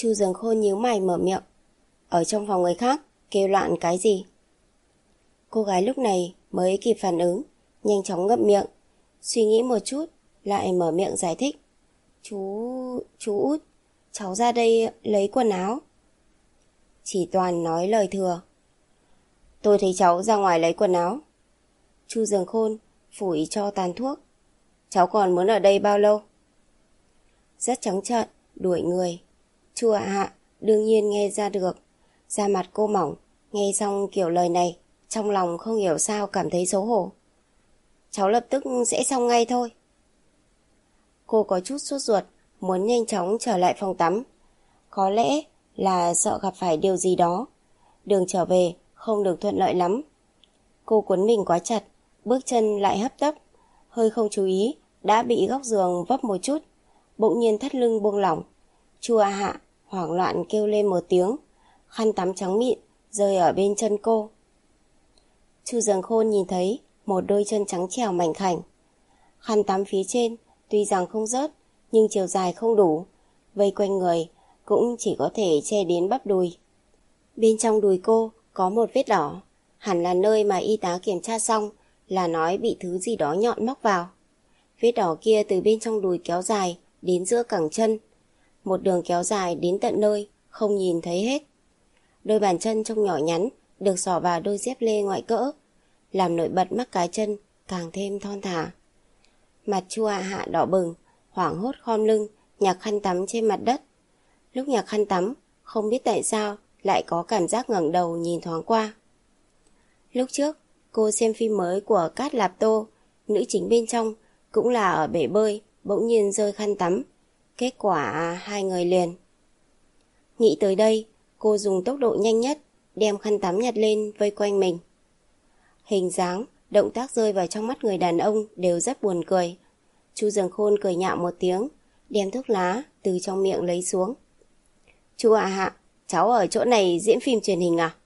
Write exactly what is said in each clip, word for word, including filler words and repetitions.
Chu Dường Khôn nhíu mày mở miệng. Ở trong phòng người khác, kêu loạn cái gì? Cô gái lúc này mới kịp phản ứng, nhanh chóng ngậm miệng, suy nghĩ một chút, lại mở miệng giải thích. Chú... chú Út, cháu ra đây lấy quần áo. Chỉ toàn nói lời thừa. Tôi thấy cháu ra ngoài lấy quần áo. Chu Dường Khôn phủi cho tàn thuốc. Cháu còn muốn ở đây bao lâu? Rất trắng trợn, đuổi người. Chu Hạ Hạ đương nhiên nghe ra được. Da mặt cô mỏng, nghe xong kiểu lời này, trong lòng không hiểu sao cảm thấy xấu hổ. Cháu lập tức sẽ xong ngay thôi. Cô có chút sốt ruột, muốn nhanh chóng trở lại phòng tắm. Có lẽ là sợ gặp phải điều gì đó. Đường trở về không được thuận lợi lắm. Cô cuốn mình quá chặt, bước chân lại hấp tấp. Hơi không chú ý, đã bị góc giường vấp một chút. Bỗng nhiên thắt lưng buông lỏng. Chu Hạ Hạ hoảng loạn kêu lên một tiếng. Khăn tắm trắng mịn rơi ở bên chân cô. Chu Dường Khôn nhìn thấy một đôi chân trắng trẻo mảnh khảnh. Khăn tắm phía trên tuy rằng không rớt, nhưng chiều dài không đủ, vây quanh người cũng chỉ có thể che đến bắp đùi. Bên trong đùi cô có một vết đỏ, hẳn là nơi mà y tá kiểm tra xong là nói bị thứ gì đó nhọn móc vào. Vết đỏ kia từ bên trong đùi kéo dài đến giữa cẳng chân, một đường kéo dài đến tận nơi không nhìn thấy hết. Đôi bàn chân trông nhỏ nhắn được xỏ vào đôi dép lê ngoại cỡ, làm nổi bật mắt cá chân càng thêm thon thả. Mặt Chu Hạ Hạ đỏ bừng, hoảng hốt khom lưng nhặt khăn tắm trên mặt đất. Lúc nhặt khăn tắm, không biết tại sao lại có cảm giác ngẩng đầu nhìn thoáng qua. Lúc trước, cô xem phim mới của Cát Lạp Tô, nữ chính bên trong cũng là ở bể bơi, bỗng nhiên rơi khăn tắm. Kết quả hai người liền. Nghĩ tới đây, cô dùng tốc độ nhanh nhất, đem khăn tắm nhặt lên vây quanh mình. Hình dáng, động tác rơi vào trong mắt người đàn ông đều rất buồn cười. Chu Dường Khôn cười nhạo một tiếng, đem thuốc lá từ trong miệng lấy xuống. Chu Hạ Hạ, cháu ở chỗ này diễn phim truyền hình à?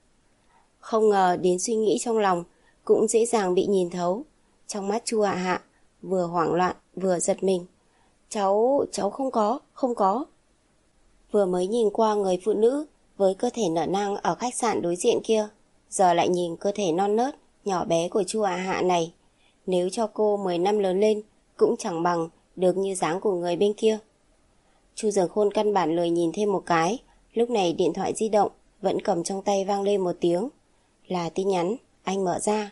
Không ngờ đến suy nghĩ trong lòng cũng dễ dàng bị nhìn thấu. Trong mắt Chu Hạ Hạ vừa hoảng loạn vừa giật mình. Cháu, cháu không có, không có. Vừa mới nhìn qua người phụ nữ với cơ thể nở nang ở khách sạn đối diện kia, giờ lại nhìn cơ thể non nớt, nhỏ bé của Chu Hạ Hạ này. Nếu cho cô mười năm lớn lên cũng chẳng bằng được như dáng của người bên kia. Chu Dường Khôn căn bản lười nhìn thêm một cái. Lúc này điện thoại di động vẫn cầm trong tay vang lên một tiếng. Là tin nhắn, anh mở ra.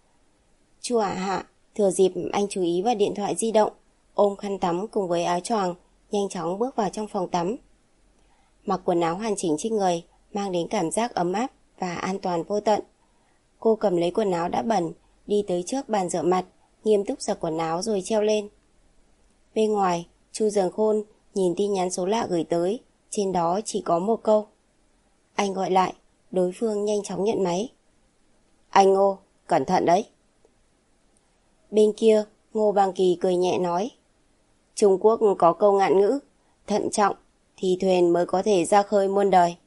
Chu Hạ Hạ thừa dịp anh chú ý vào điện thoại di động, ôm khăn tắm cùng với áo choàng, nhanh chóng bước vào trong phòng tắm. Mặc quần áo hoàn chỉnh trên người, mang đến cảm giác ấm áp và an toàn vô tận. Cô cầm lấy quần áo đã bẩn, đi tới trước bàn rửa mặt, nghiêm túc giặt quần áo rồi treo lên. Bên ngoài, Chu Dường Khôn nhìn tin nhắn số lạ gửi tới, trên đó chỉ có một câu. Anh gọi lại, đối phương nhanh chóng nhận máy. Anh Ngô, cẩn thận đấy. Bên kia, Ngô Bang Kỳ cười nhẹ nói. Trung Quốc có câu ngạn ngữ, thận trọng thì thuyền mới có thể ra khơi muôn đời.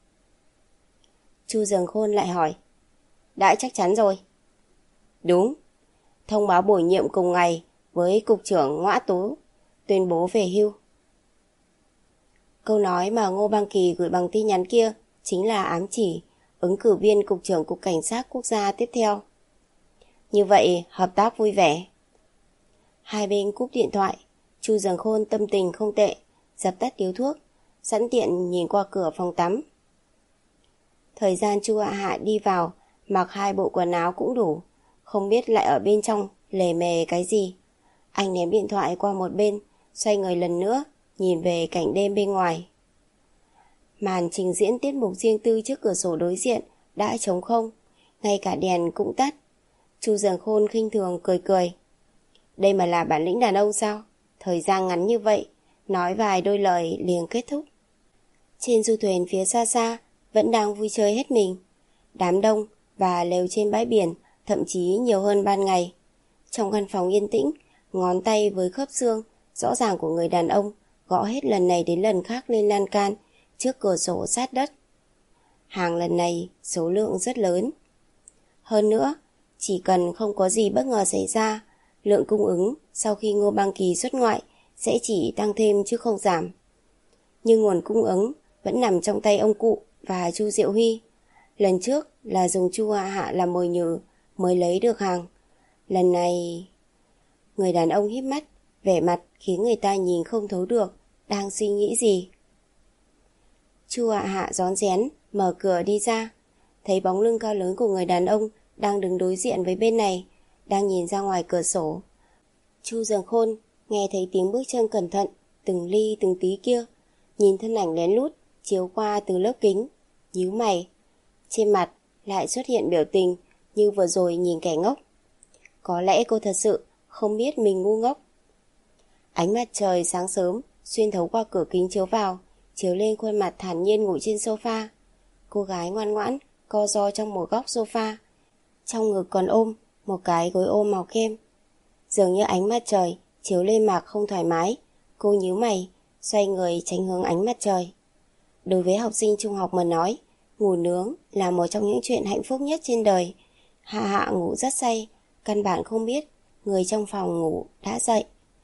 Chu Dường Khôn lại hỏi. Đã chắc chắn rồi. Đúng. Thông báo bổ nhiệm cùng ngày với Cục trưởng Ngoã Tú, tuyên bố về hưu. Câu nói mà Ngô Bang Kỳ gửi bằng tin nhắn kia chính là ám chỉ ứng cử viên Cục trưởng Cục Cảnh sát Quốc gia tiếp theo. Như vậy, hợp tác vui vẻ. Hai bên cúp điện thoại, Chu Dường Khôn tâm tình không tệ, dập tắt điếu thuốc, sẵn tiện nhìn qua cửa phòng tắm. Thời gian Chu Hạ Hạ đi vào, mặc hai bộ quần áo cũng đủ, không biết lại ở bên trong lề mề cái gì. Anh ném điện thoại qua một bên, xoay người lần nữa, nhìn về cảnh đêm bên ngoài. Màn trình diễn tiết mục riêng tư trước cửa sổ đối diện đã trống không, ngay cả đèn cũng tắt. Chu Dường Khôn khinh thường cười cười. Đây mà là bản lĩnh đàn ông sao? Thời gian ngắn như vậy, nói vài đôi lời liền kết thúc. Trên du thuyền phía xa xa vẫn đang vui chơi hết mình. Đám đông và lều trên bãi biển thậm chí nhiều hơn ban ngày. Trong căn phòng yên tĩnh, ngón tay với khớp xương rõ ràng của người đàn ông gõ hết lần này đến lần khác lên lan can trước cửa sổ sát đất. Hàng lần này số lượng rất lớn. Hơn nữa, chỉ cần không có gì bất ngờ xảy ra, lượng cung ứng sau khi Ngô Bang Kỳ xuất ngoại sẽ chỉ tăng thêm chứ không giảm. Nhưng nguồn cung ứng vẫn nằm trong tay ông cụ và Chu Diệu Huy. Lần trước là dùng Chu Hạ Hạ làm mồi nhử mới lấy được hàng. Lần này... Người đàn ông híp mắt, vẻ mặt khiến người ta nhìn không thấu được đang suy nghĩ gì. Chu Hạ Hạ rón rén mở cửa đi ra, thấy bóng lưng cao lớn của người đàn ông đang đứng đối diện với bên này, đang nhìn ra ngoài cửa sổ. Chu Dường Khôn nghe thấy tiếng bước chân cẩn thận, từng ly từng tí kia, nhìn thân ảnh lén lút chiếu qua từ lớp kính, nhíu mày. Trên mặt lại xuất hiện biểu tình như vừa rồi nhìn kẻ ngốc. Có lẽ cô thật sự không biết mình ngu ngốc. Ánh mặt trời sáng sớm xuyên thấu qua cửa kính chiếu vào, chiếu lên khuôn mặt thản nhiên ngủ trên sofa. Cô gái ngoan ngoãn co ro trong một góc sofa, trong ngực còn ôm một cái gối ôm màu kem. Dường như ánh mặt trời chiếu lên mặt không thoải mái, cô nhíu mày, xoay người tránh hướng ánh mặt trời. Đối với học sinh trung học mà nói, ngủ nướng là một trong những chuyện hạnh phúc nhất trên đời. Hạ Hạ ngủ rất say, căn bản không biết người trong phòng ngủ đã dậy.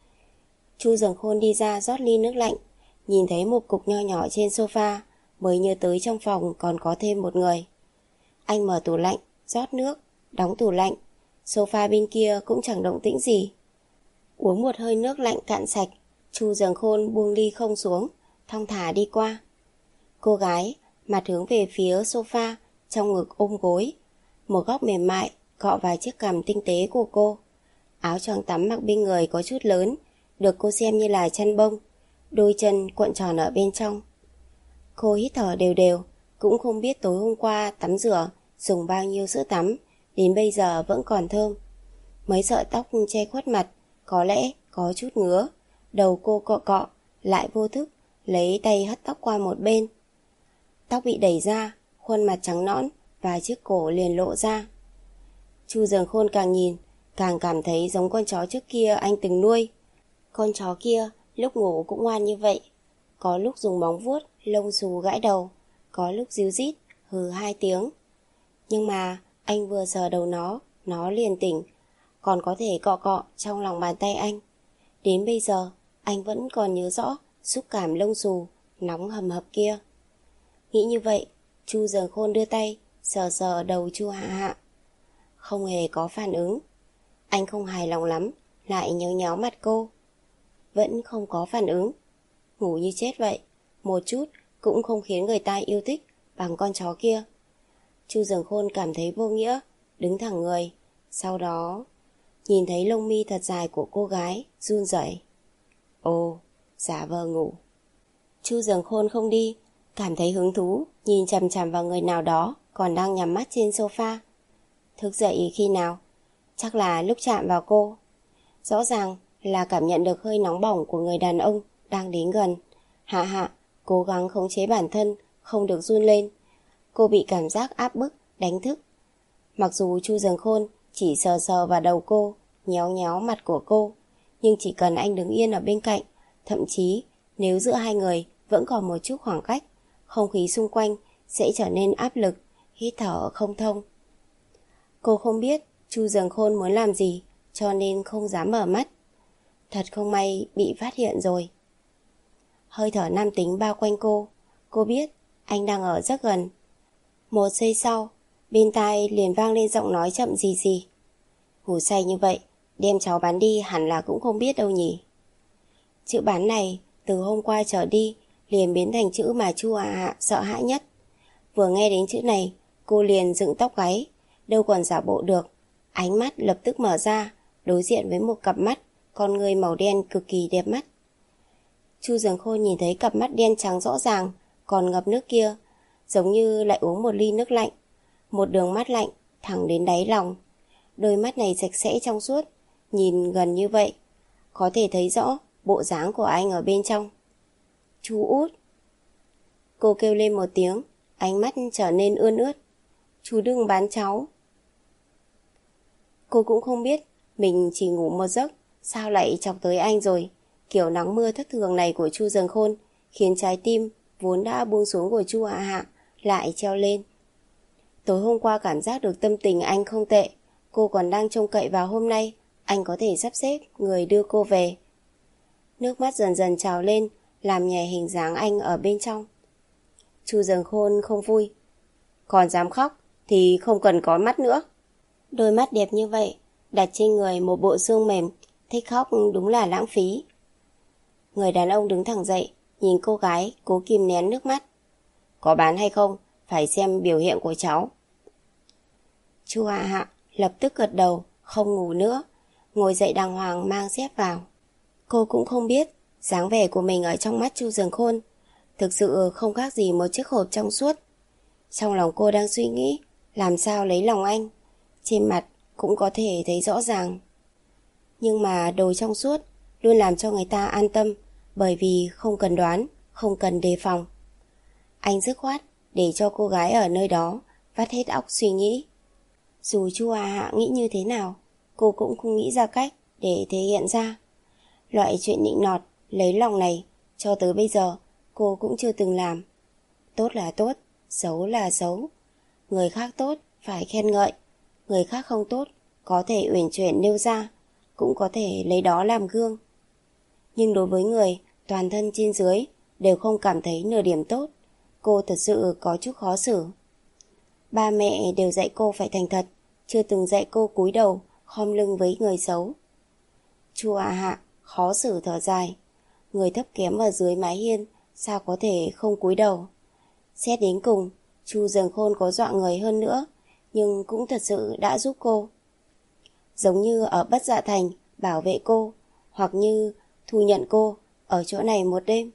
Chu Dường Khôn đi ra rót ly nước lạnh, nhìn thấy một cục nho nhỏ trên sofa, mới nhớ tới trong phòng còn có thêm một người. Anh mở tủ lạnh, rót nước, đóng tủ lạnh. Sofa bên kia cũng chẳng động tĩnh gì. Uống một hơi nước lạnh cạn sạch, Chu Dường Khôn buông ly không xuống, thong thả đi qua. Cô gái mặt hướng về phía sofa, trong ngực ôm gối, một góc mềm mại cọ vào chiếc cằm tinh tế của cô. Áo choàng tắm mặc bên người có chút lớn, được cô xem như là chăn bông, đôi chân cuộn tròn ở bên trong. Cô hít thở đều đều, cũng không biết tối hôm qua tắm rửa dùng bao nhiêu sữa tắm, đến bây giờ vẫn còn thơm. Mấy sợi tóc che khuất mặt, có lẽ có chút ngứa. Đầu cô cọ cọ, lại vô thức lấy tay hất tóc qua một bên. Tóc bị đẩy ra, khuôn mặt trắng nõn và chiếc cổ liền lộ ra. Chu Dường Khôn càng nhìn, càng cảm thấy giống con chó trước kia anh từng nuôi. Con chó kia lúc ngủ cũng ngoan như vậy, có lúc dùng móng vuốt lông xù gãi đầu, có lúc ríu rít hừ hai tiếng. Nhưng mà anh vừa sờ đầu nó, nó liền tỉnh, còn có thể cọ cọ trong lòng bàn tay anh. Đến bây giờ anh vẫn còn nhớ rõ xúc cảm lông xù nóng hầm hập kia. Nghĩ như vậy, Chu Dường Khôn đưa tay sờ sờ đầu Chu Hạ Hạ. Không hề có phản ứng. Anh không hài lòng lắm, lại nhéo nhéo mặt cô. Vẫn không có phản ứng. Ngủ như chết vậy, một chút cũng không khiến người ta yêu thích bằng con chó kia. Chu Dường Khôn cảm thấy vô nghĩa, đứng thẳng người. Sau đó nhìn thấy lông mi thật dài của cô gái run rẩy. Ồ, giả vờ ngủ. Chu Dường Khôn không đi, cảm thấy hứng thú, nhìn chằm chằm vào người nào đó còn đang nhắm mắt trên sofa. Thức dậy khi nào? Chắc là lúc chạm vào cô. Rõ ràng là cảm nhận được hơi nóng bỏng của người đàn ông đang đến gần. Hạ Hạ cố gắng khống chế bản thân không được run lên. Cô bị cảm giác áp bức đánh thức. Mặc dù Chu Dường Khôn chỉ sờ sờ vào đầu cô, nhéo nhéo mặt của cô, nhưng chỉ cần anh đứng yên ở bên cạnh, thậm chí nếu giữa hai người vẫn còn một chút khoảng cách, không khí xung quanh sẽ trở nên áp lực, hít thở không thông. Cô không biết Chu Dường Khôn muốn làm gì, cho nên không dám mở mắt. Thật không may bị phát hiện rồi. Hơi thở nam tính bao quanh cô. Cô biết anh đang ở rất gần. Một giây sau, bên tai liền vang lên giọng nói chậm gì gì. Ngủ say như vậy, đem cháu bán đi hẳn là cũng không biết đâu nhỉ. Chữ bán này từ hôm qua trở đi liền biến thành chữ mà Chu Hạ Hạ sợ hãi nhất. Vừa nghe đến chữ này, cô liền dựng tóc gáy, đâu còn giả bộ được. Ánh mắt lập tức mở ra, đối diện với một cặp mắt, con người màu đen cực kỳ đẹp mắt. Chu Dường Khôn nhìn thấy cặp mắt đen trắng rõ ràng, còn ngập nước kia, giống như lại uống một ly nước lạnh. Một đường mắt lạnh, thẳng đến đáy lòng. Đôi mắt này sạch sẽ trong suốt, nhìn gần như vậy, có thể thấy rõ bộ dáng của anh ở bên trong. Chú út. Cô kêu lên một tiếng, ánh mắt trở nên ươn ướt. Chú đừng bán cháu. Cô cũng không biết mình chỉ ngủ một giấc, sao lại chọc tới anh rồi. Kiểu nắng mưa thất thường này của Chu Dường Khôn khiến trái tim vốn đã buông xuống của Chu Hạ Hạ lại treo lên. Tối hôm qua cảm giác được tâm tình anh không tệ, cô còn đang trông cậy vào hôm nay anh có thể sắp xếp người đưa cô về. Nước mắt dần dần trào lên, làm nhòe hình dáng anh ở bên trong. Chu Dường Khôn không vui. Còn dám khóc thì không cần có mắt nữa. Đôi mắt đẹp như vậy, đặt trên người một bộ xương mềm, thích khóc đúng là lãng phí. Người đàn ông đứng thẳng dậy, nhìn cô gái cố kìm nén nước mắt. Có bán hay không, phải xem biểu hiện của cháu. Chu Hạ Hạ lập tức gật đầu, không ngủ nữa, ngồi dậy đàng hoàng mang dép vào. Cô cũng không biết dáng vẻ của mình ở trong mắt Chu Dường Khôn thực sự không khác gì một chiếc hộp trong suốt. Trong lòng cô đang suy nghĩ làm sao lấy lòng anh, trên mặt cũng có thể thấy rõ ràng. Nhưng mà đồ trong suốt luôn làm cho người ta an tâm, bởi vì không cần đoán, không cần đề phòng. Anh dứt khoát để cho cô gái ở nơi đó vắt hết óc suy nghĩ. Dù Chu Hạ Hạ nghĩ như thế nào, cô cũng không nghĩ ra cách để thể hiện ra. Loại chuyện nịnh nọt, lấy lòng này, cho tới bây giờ cô cũng chưa từng làm. Tốt là tốt, xấu là xấu. Người khác tốt phải khen ngợi, người khác không tốt có thể uyển chuyển nêu ra, cũng có thể lấy đó làm gương. Nhưng đối với người toàn thân trên dưới đều không cảm thấy nửa điểm tốt, cô thật sự có chút khó xử. Ba mẹ đều dạy cô phải thành thật, chưa từng dạy cô cúi đầu khom lưng với người xấu. Chu Hạ Hạ khó xử thở dài. Người thấp kém ở dưới mái hiên sao có thể không cúi đầu. Xét đến cùng, Chu Dường Khôn có dọa người hơn nữa, nhưng cũng thật sự đã giúp cô. Giống như ở Bất Dạ Thành bảo vệ cô, hoặc như thu nhận cô ở chỗ này một đêm.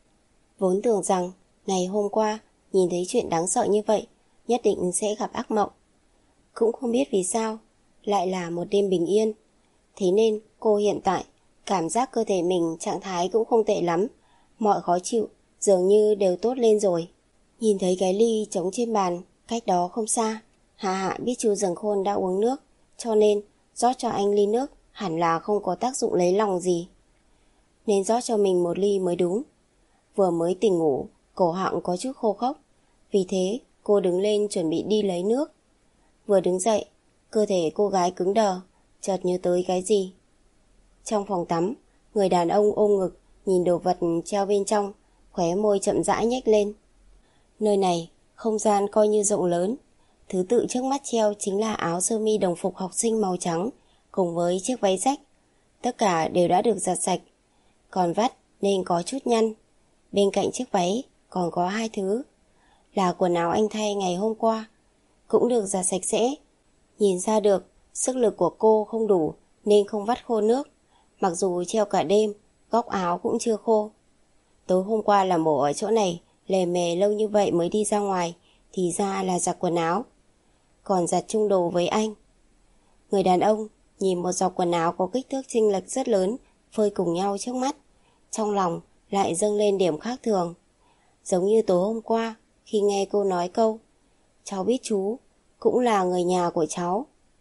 Vốn tưởng rằng ngày hôm qua nhìn thấy chuyện đáng sợ như vậy nhất định sẽ gặp ác mộng. Cũng không biết vì sao lại là một đêm bình yên. Thế nên cô hiện tại cảm giác cơ thể mình trạng thái cũng không tệ lắm, mọi khó chịu dường như đều tốt lên rồi. Nhìn thấy cái ly trống trên bàn cách đó không xa, Hạ Hạ biết Chu Dường Khôn đã uống nước, cho nên rót cho anh ly nước hẳn là không có tác dụng lấy lòng gì, nên rót cho mình một ly mới đúng. Vừa mới tỉnh ngủ, cổ họng có chút khô khốc, vì thế cô đứng lên chuẩn bị đi lấy nước. Vừa đứng dậy, cơ thể cô gái cứng đờ, chợt nhớ tới cái gì. Trong phòng tắm, người đàn ông ôm ngực nhìn đồ vật treo bên trong, khóe môi chậm rãi nhếch lên. Nơi này không gian coi như rộng lớn. Thứ tự trước mắt treo chính là áo sơ mi đồng phục học sinh màu trắng cùng với chiếc váy rách. Tất cả đều đã được giặt sạch, còn vắt nên có chút nhăn. Bên cạnh chiếc váy còn có hai thứ, là quần áo anh thay ngày hôm qua, cũng được giặt sạch sẽ. Nhìn ra được sức lực của cô không đủ nên không vắt khô nước. Mặc dù treo cả đêm, góc áo cũng chưa khô. Tối hôm qua làm mổ ở chỗ này, lề mề lâu như vậy mới đi ra ngoài, thì ra là giặt quần áo, còn giặt chung đồ với anh. Người đàn ông nhìn một dọc quần áo có kích thước chênh lệch rất lớn phơi cùng nhau trước mắt, trong lòng lại dâng lên điểm khác thường. Giống như tối hôm qua khi nghe cô nói câu cháu biết chú cũng là người nhà của cháu.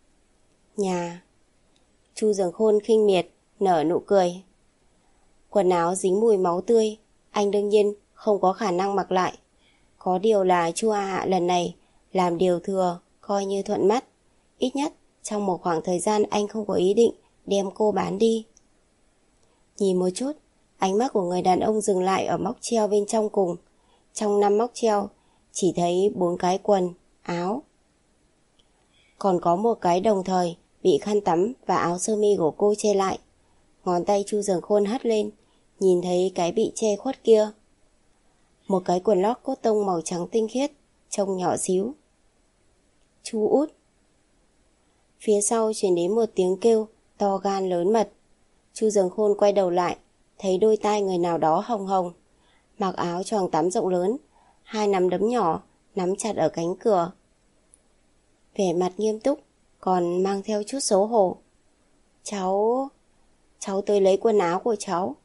Nhà. Chu Dường Khôn khinh miệt nở nụ cười. Quần áo dính mùi máu tươi, anh đương nhiên không có khả năng mặc lại. Có điều là Chu Hạ Hạ lần này làm điều thừa coi như thuận mắt. Ít nhất trong một khoảng thời gian anh không có ý định đem cô bán đi. Nhìn một chút, ánh mắt của người đàn ông dừng lại ở móc treo bên trong cùng. Trong năm móc treo chỉ thấy bốn cái quần, áo. Còn có một cái đồng thời bị khăn tắm và áo sơ mi của cô che lại. Ngón tay Chu Dường Khôn hất lên, nhìn thấy cái bị che khuất kia. Một cái quần lót cốt tông màu trắng tinh khiết, trông nhỏ xíu. Chu út. Phía sau truyền đến một tiếng kêu to gan lớn mật. Chu Dường Khôn quay đầu lại, thấy đôi tai người nào đó hồng hồng, mặc áo choàng tắm rộng lớn, hai nắm đấm nhỏ nắm chặt ở cánh cửa. Vẻ mặt nghiêm túc, còn mang theo chút xấu hổ. Cháu... cháu tới lấy quần áo của cháu.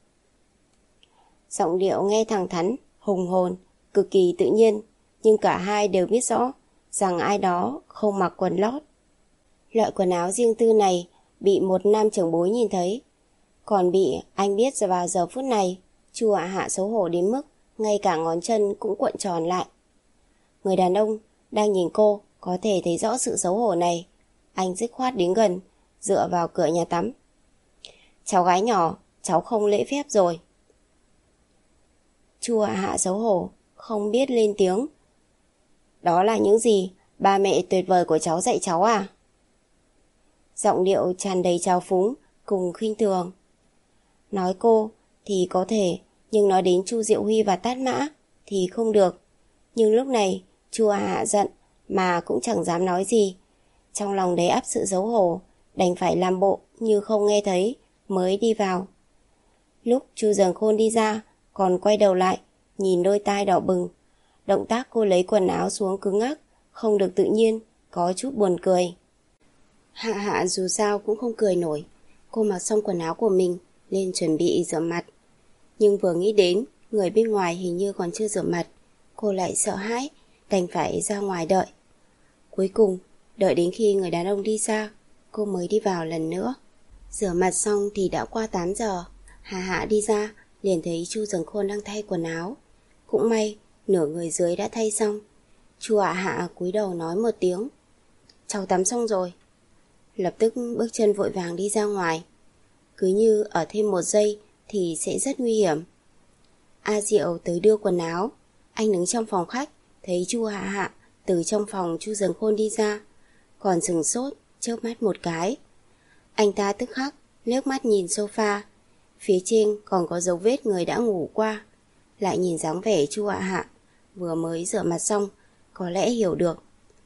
Giọng điệu nghe thẳng thắn, hùng hồn, cực kỳ tự nhiên, nhưng cả hai đều biết rõ rằng ai đó không mặc quần lót. Loại quần áo riêng tư này bị một nam trưởng bối nhìn thấy, còn bị anh biết vào giờ phút này. Chu Hạ Hạ xấu hổ đến mức ngay cả ngón chân cũng cuộn tròn lại. Người đàn ông đang nhìn cô có thể thấy rõ sự xấu hổ này. Anh dứt khoát đến gần, dựa vào cửa nhà tắm. Cháu gái nhỏ, cháu không lễ phép rồi. Chu Hạ Hạ xấu hổ, không biết lên tiếng. Đó là những gì ba mẹ tuyệt vời của cháu dạy cháu à? Giọng điệu tràn đầy trào phúng cùng khinh thường. Nói cô thì có thể, nhưng nói đến Chu Diệu Huy và Tát Mã thì không được. Nhưng lúc này Chu Hạ Hạ giận mà cũng chẳng dám nói gì. Trong lòng đầy ắp sự xấu hổ, đành phải làm bộ như không nghe thấy mới đi vào. Lúc Chu Dường Khôn đi ra, còn quay đầu lại nhìn đôi tai đỏ bừng. Động tác cô lấy quần áo xuống cứng ngắc, không được tự nhiên, có chút buồn cười. Hạ Hạ dù sao cũng không cười nổi. Cô mặc xong quần áo của mình lên chuẩn bị rửa mặt. Nhưng vừa nghĩ đến người bên ngoài hình như còn chưa rửa mặt, cô lại sợ hãi, đành phải ra ngoài đợi. Cuối cùng, đợi đến khi người đàn ông đi xa, cô mới đi vào lần nữa. Rửa mặt xong thì đã qua tám giờ. Hạ Hạ đi ra, liền thấy Chu Dường Khôn đang thay quần áo. Cũng may, nửa người dưới đã thay xong. Chu Hạ Hạ cúi đầu nói một tiếng. Cháu tắm xong rồi. Lập tức bước chân vội vàng đi ra ngoài. Cứ như ở thêm một giây thì sẽ rất nguy hiểm. A Diệu tới đưa quần áo. Anh đứng trong phòng khách, thấy Chu Hạ Hạ từ trong phòng Chu Dường Khôn đi ra, còn sửng sốt, chớp mắt một cái. Anh ta tức khắc liếc mắt nhìn sofa, phía trên còn có dấu vết người đã ngủ qua. Lại nhìn dáng vẻ Chu Hạ Hạ vừa mới rửa mặt xong, có lẽ hiểu được.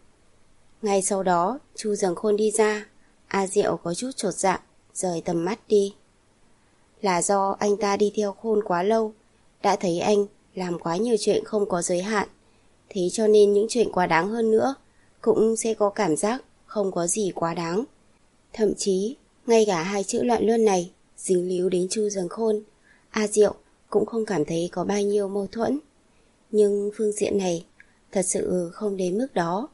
Ngay sau đó Chu Dường Khôn đi ra. A Diệu có chút chột dạ, rời tầm mắt đi. Là do anh ta đi theo Khôn quá lâu, đã thấy anh làm quá nhiều chuyện không có giới hạn, thế cho nên những chuyện quá đáng hơn nữa cũng sẽ có cảm giác không có gì quá đáng. Thậm chí ngay cả hai chữ loạn luân này dính líu đến Chu Dường Khôn, A Diệu cũng không cảm thấy có bao nhiêu mâu thuẫn. Nhưng phương diện này thật sự không đến mức đó.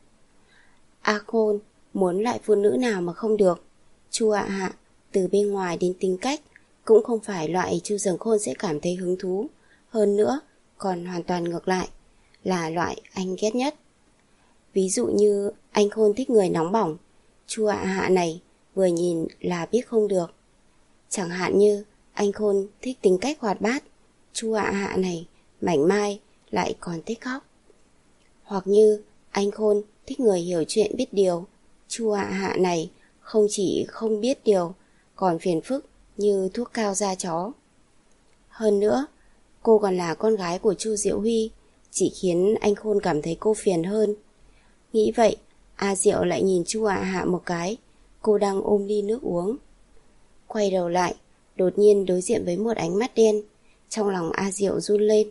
A Khôn muốn loại phụ nữ nào mà không được. Chu Hạ Hạ từ bên ngoài đến tính cách cũng không phải loại Chu Dường Khôn sẽ cảm thấy hứng thú. Hơn nữa còn hoàn toàn ngược lại, là loại anh ghét nhất. Ví dụ như anh Khôn thích người nóng bỏng, Chu Hạ Hạ này vừa nhìn là biết không được. Chẳng hạn như anh Khôn thích tính cách hoạt bát, Chu Hạ Hạ này mảnh mai lại còn thích khóc. Hoặc như anh Khôn thích người hiểu chuyện biết điều, Chu Hạ Hạ này không chỉ không biết điều, còn phiền phức như thuốc cao da chó. Hơn nữa, cô còn là con gái của Chu Diệu Huy, chỉ khiến anh Khôn cảm thấy cô phiền hơn. Nghĩ vậy, A Diệu lại nhìn Chu Hạ Hạ một cái, cô đang ôm ly nước uống. Quay đầu lại, đột nhiên đối diện với một ánh mắt đen. Trong lòng A Diệu run lên.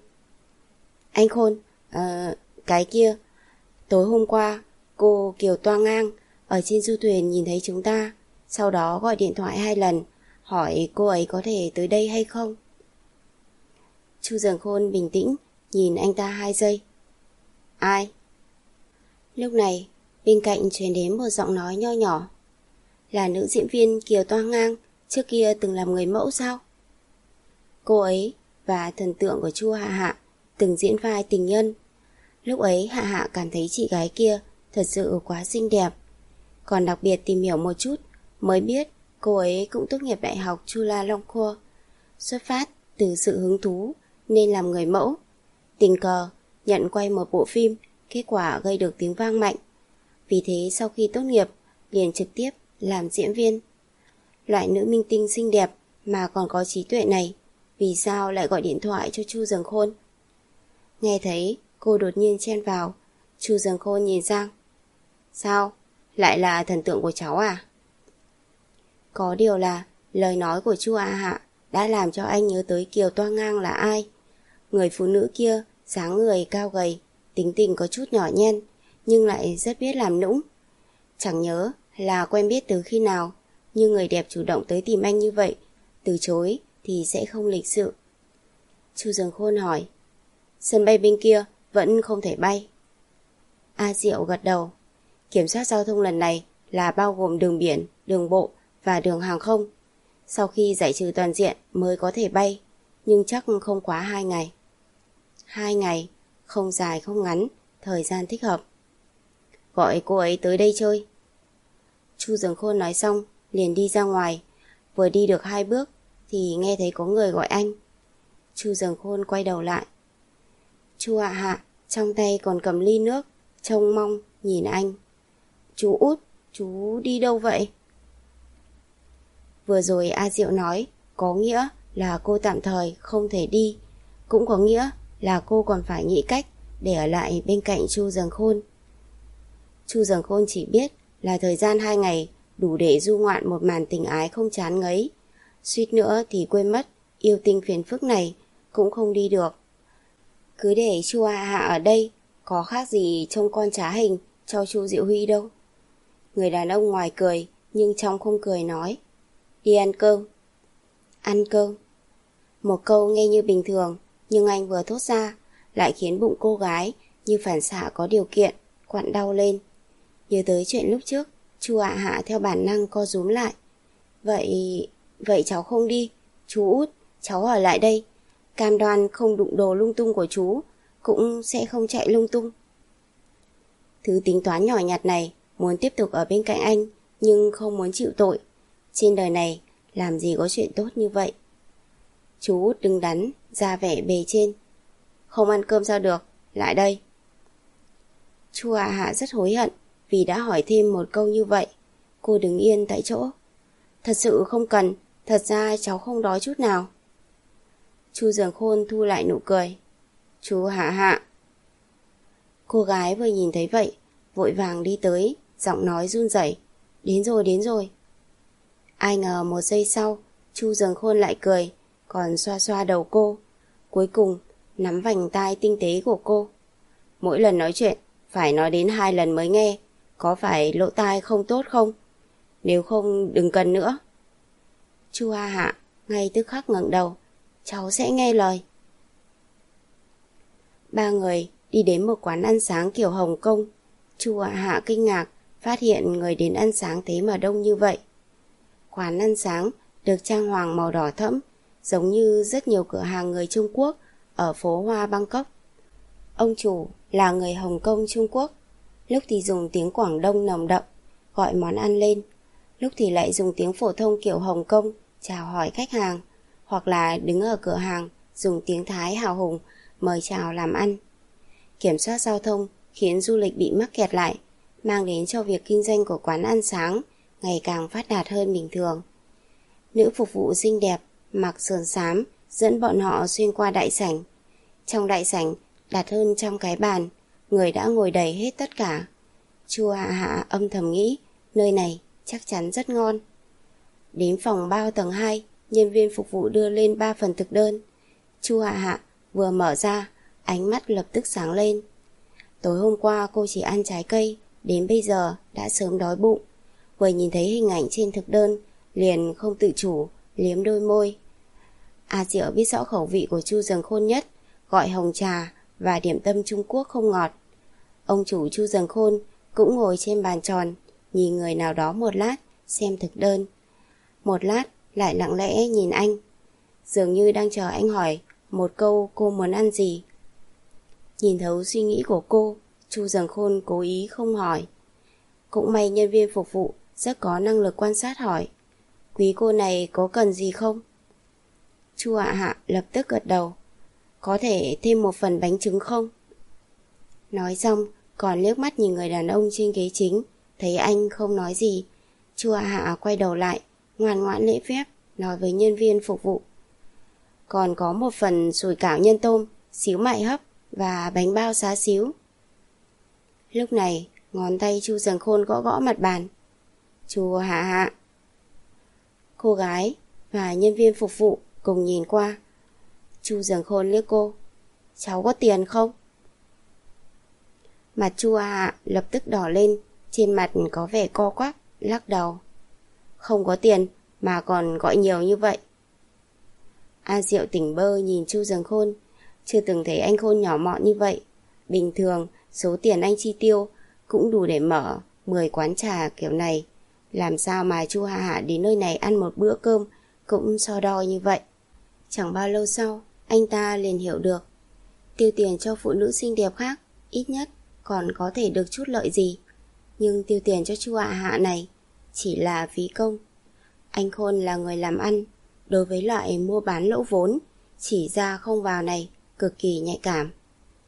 Anh Khôn, uh, cái kia, tối hôm qua cô Kiều Toa Ngang ở trên du thuyền nhìn thấy chúng ta, sau đó gọi điện thoại hai lần, hỏi cô ấy có thể tới đây hay không. Chu Dường Khôn bình tĩnh nhìn anh ta hai giây. Ai? Lúc này bên cạnh truyền đến một giọng nói nho nhỏ. Là nữ diễn viên Kiều Toa Ngang, trước kia từng làm người mẫu sao? Cô ấy và thần tượng của Chu Hạ Hạ từng diễn vai tình nhân. Lúc ấy Hạ Hạ cảm thấy chị gái kia thật sự quá xinh đẹp. Còn đặc biệt tìm hiểu một chút mới biết cô ấy cũng tốt nghiệp đại học Chulalongkorn. Xuất phát từ sự hứng thú nên làm người mẫu. Tình cờ nhận quay một bộ phim, kết quả gây được tiếng vang mạnh. Vì thế sau khi tốt nghiệp liền trực tiếp làm diễn viên. Loại nữ minh tinh xinh đẹp mà còn có trí tuệ này, vì sao lại gọi điện thoại cho Chu Dường Khôn? Nghe thấy cô đột nhiên chen vào, Chu Dường Khôn nhìn sang. Sao? Lại là thần tượng của cháu à? Có điều là lời nói của Chu Hạ Hạ đã làm cho anh nhớ tới Kiều Toa Ngang là ai. Người phụ nữ kia dáng người cao gầy, tính tình có chút nhỏ nhen, nhưng lại rất biết làm nũng. Chẳng nhớ là quen biết từ khi nào, nhưng người đẹp chủ động tới tìm anh như vậy, từ chối thì sẽ không lịch sự. Chu Dường Khôn hỏi. Sân bay bên kia vẫn không thể bay. A Diệu gật đầu. Kiểm soát giao thông lần này là bao gồm đường biển, đường bộ và đường hàng không. Sau khi giải trừ toàn diện mới có thể bay, nhưng chắc không quá hai ngày. Hai ngày, không dài không ngắn, thời gian thích hợp. Gọi cô ấy tới đây chơi. Chu Dường Khôn nói xong liền đi ra ngoài. Vừa đi được hai bước thì nghe thấy có người gọi anh. Chu Dường Khôn quay đầu lại. Chu Hạ Hạ, trong tay còn cầm ly nước, trông mong nhìn anh. Chú Út, chú đi đâu vậy? Vừa rồi A Diệu nói có nghĩa là cô tạm thời không thể đi, cũng có nghĩa là cô còn phải nghĩ cách để ở lại bên cạnh Chu Giằng Khôn. Chu Giằng Khôn chỉ biết là thời gian hai ngày đủ để du ngoạn một màn tình ái không chán ngấy, suýt nữa thì quên mất yêu tinh phiền phức này cũng không đi được. Cứ để Chu Hạ Hạ ở đây có khác gì trông con trá hình cho Chu Diệu Huy đâu. Người đàn ông ngoài cười nhưng trong không cười nói, đi ăn cơm. Ăn cơm. Một câu nghe như bình thường, nhưng anh vừa thốt ra lại khiến bụng cô gái như phản xạ có điều kiện quặn đau lên. Nhớ tới chuyện lúc trước, Chu Hạ Hạ theo bản năng co rúm lại. Vậy, vậy cháu không đi. Chú Út, cháu ở lại đây. Cam đoan không đụng đồ lung tung của chú, cũng sẽ không chạy lung tung. Thứ tính toán nhỏ nhặt này muốn tiếp tục ở bên cạnh anh, nhưng không muốn chịu tội. Trên đời này làm gì có chuyện tốt như vậy. Chú Út đứng đắn, ra vẻ bề trên. Không ăn cơm sao được, lại đây. Chu Hạ Hạ rất hối hận vì đã hỏi thêm một câu như vậy. Cô đứng yên tại chỗ. Thật sự không cần, thật ra cháu không đói chút nào. Chu Giằng Khôn thu lại nụ cười. Chú Hạ Hạ. Cô gái vừa nhìn thấy vậy, vội vàng đi tới, giọng nói run rẩy. Đến rồi, đến rồi. Ai ngờ một giây sau, Chu Giằng Khôn lại cười, còn xoa xoa đầu cô. Cuối cùng, nắm vành tai tinh tế của cô. Mỗi lần nói chuyện, phải nói đến hai lần mới nghe. Có phải lỗ tai không tốt không? Nếu không, đừng cần nữa. Chu Hạ Hạ ngay tức khắc ngẩng đầu. Cháu sẽ nghe lời. Ba người đi đến một quán ăn sáng kiểu Hồng Kông. Chu Hạ Hạ kinh ngạc phát hiện người đến ăn sáng thế mà đông như vậy. Quán ăn sáng được trang hoàng màu đỏ thẫm, giống như rất nhiều cửa hàng người Trung Quốc ở phố Hoa Bangkok. Ông chủ là người Hồng Kông Trung Quốc, lúc thì dùng tiếng Quảng Đông nồng đậm gọi món ăn lên, lúc thì lại dùng tiếng phổ thông kiểu Hồng Kông chào hỏi khách hàng, hoặc là đứng ở cửa hàng dùng tiếng Thái hào hùng mời chào làm ăn. Kiểm soát giao thông khiến du lịch bị mắc kẹt lại, mang đến cho việc kinh doanh của quán ăn sáng ngày càng phát đạt hơn bình thường. Nữ phục vụ xinh đẹp mặc sườn xám dẫn bọn họ xuyên qua đại sảnh. Trong đại sảnh đặt hơn trăm cái bàn, người đã ngồi đầy hết tất cả. Chu Hạ Hạ âm thầm nghĩ nơi này chắc chắn rất ngon. Đến phòng bao tầng hai, nhân viên phục vụ đưa lên ba phần thực đơn. Chu Hạ Hạ vừa mở ra, ánh mắt lập tức sáng lên. Tối hôm qua cô chỉ ăn trái cây, đến bây giờ đã sớm đói bụng. Vừa nhìn thấy hình ảnh trên thực đơn, liền không tự chủ liếm đôi môi. A Diệu biết rõ khẩu vị của Chu Giằng Khôn nhất, gọi hồng trà và điểm tâm Trung Quốc không ngọt. Ông chủ Chu Giằng Khôn cũng ngồi trên bàn tròn, nhìn người nào đó một lát, xem thực đơn. Một lát lại lặng lẽ nhìn anh, dường như đang chờ anh hỏi một câu cô muốn ăn gì. Nhìn thấu suy nghĩ của cô, Chu Giằng Khôn cố ý không hỏi. Cũng may nhân viên phục vụ rất có năng lực quan sát hỏi, quý cô này có cần gì không? Chu Hạ Hạ lập tức gật đầu. Có thể thêm một phần bánh trứng không? Nói xong còn liếc mắt nhìn người đàn ông trên ghế chính. Thấy anh không nói gì, Chu Hạ Hạ quay đầu lại, ngoan ngoãn lễ phép nói với nhân viên phục vụ. Còn có một phần sủi cảo nhân tôm, xíu mại hấp và bánh bao xá xíu. Lúc này ngón tay Chu Giằng Khôn gõ gõ mặt bàn. Chu Hạ Hạ. Cô gái và nhân viên phục vụ cùng nhìn qua. Chu Giằng Khôn liếc cô. Cháu có tiền không? Mặt Chu Hạ Hạ lập tức đỏ lên, trên mặt có vẻ co quắp, lắc đầu. Không có tiền mà còn gọi nhiều như vậy. A Diệu tỉnh bơ nhìn Chu Giằng Khôn, chưa từng thấy anh Khôn nhỏ mọn như vậy. Bình thường số tiền anh chi tiêu cũng đủ để mở mười quán trà kiểu này. Làm sao mà Chu Hạ Hạ đến nơi này ăn một bữa cơm cũng so đo như vậy. Chẳng bao lâu sau, anh ta liền hiểu được. Tiêu tiền cho phụ nữ xinh đẹp khác, ít nhất còn có thể được chút lợi gì. Nhưng tiêu tiền cho Chu Hạ Hạ này chỉ là phí công. Anh Khôn là người làm ăn, đối với loại mua bán lỗ vốn, chỉ ra không vào này cực kỳ nhạy cảm.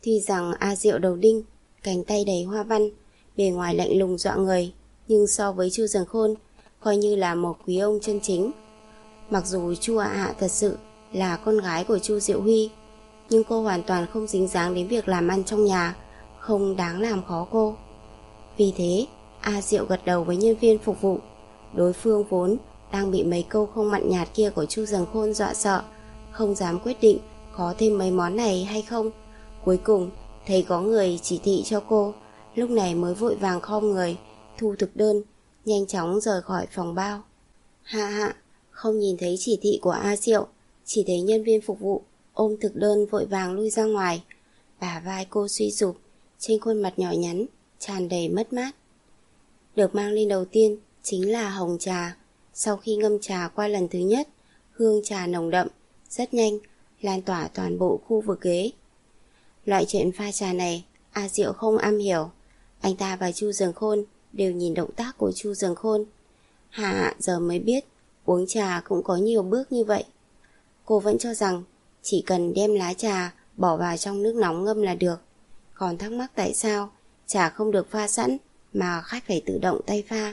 Tuy rằng A Diệu đầu đinh, cánh tay đầy hoa văn, bề ngoài lạnh lùng dọa người, nhưng so với Chu Dần Khôn coi như là một quý ông chân chính. Mặc dù Chu Hạ Hạ thật sự là con gái của Chu Diệu Huy, nhưng cô hoàn toàn không dính dáng đến việc làm ăn trong nhà, không đáng làm khó cô. Vì thế A Diệu gật đầu với nhân viên phục vụ. Đối phương vốn đang bị mấy câu không mặn nhạt kia của Chu Dần Khôn dọa sợ, không dám quyết định có thêm mấy món này hay không. Cuối cùng thấy có người chỉ thị cho cô, lúc này mới vội vàng khom người thu thực đơn, nhanh chóng rời khỏi phòng bao. Hạ Hạ không nhìn thấy chỉ thị của A Diệu, chỉ thấy nhân viên phục vụ ôm thực đơn vội vàng lui ra ngoài. Bả vai cô suy sụp, trên khuôn mặt nhỏ nhắn tràn đầy mất mát. Được mang lên đầu tiên chính là hồng trà. Sau khi ngâm trà qua lần thứ nhất, hương trà nồng đậm, rất nhanh lan tỏa toàn bộ khu vực ghế. Loại chuyện pha trà này A Diệu không am hiểu. Anh ta và Chu Dần Khôn đều nhìn động tác của Chu Dần Khôn. Hạ giờ mới biết uống trà cũng có nhiều bước như vậy. Cô vẫn cho rằng chỉ cần đem lá trà bỏ vào trong nước nóng ngâm là được, còn thắc mắc tại sao trà không được pha sẵn mà khách phải tự động tay pha.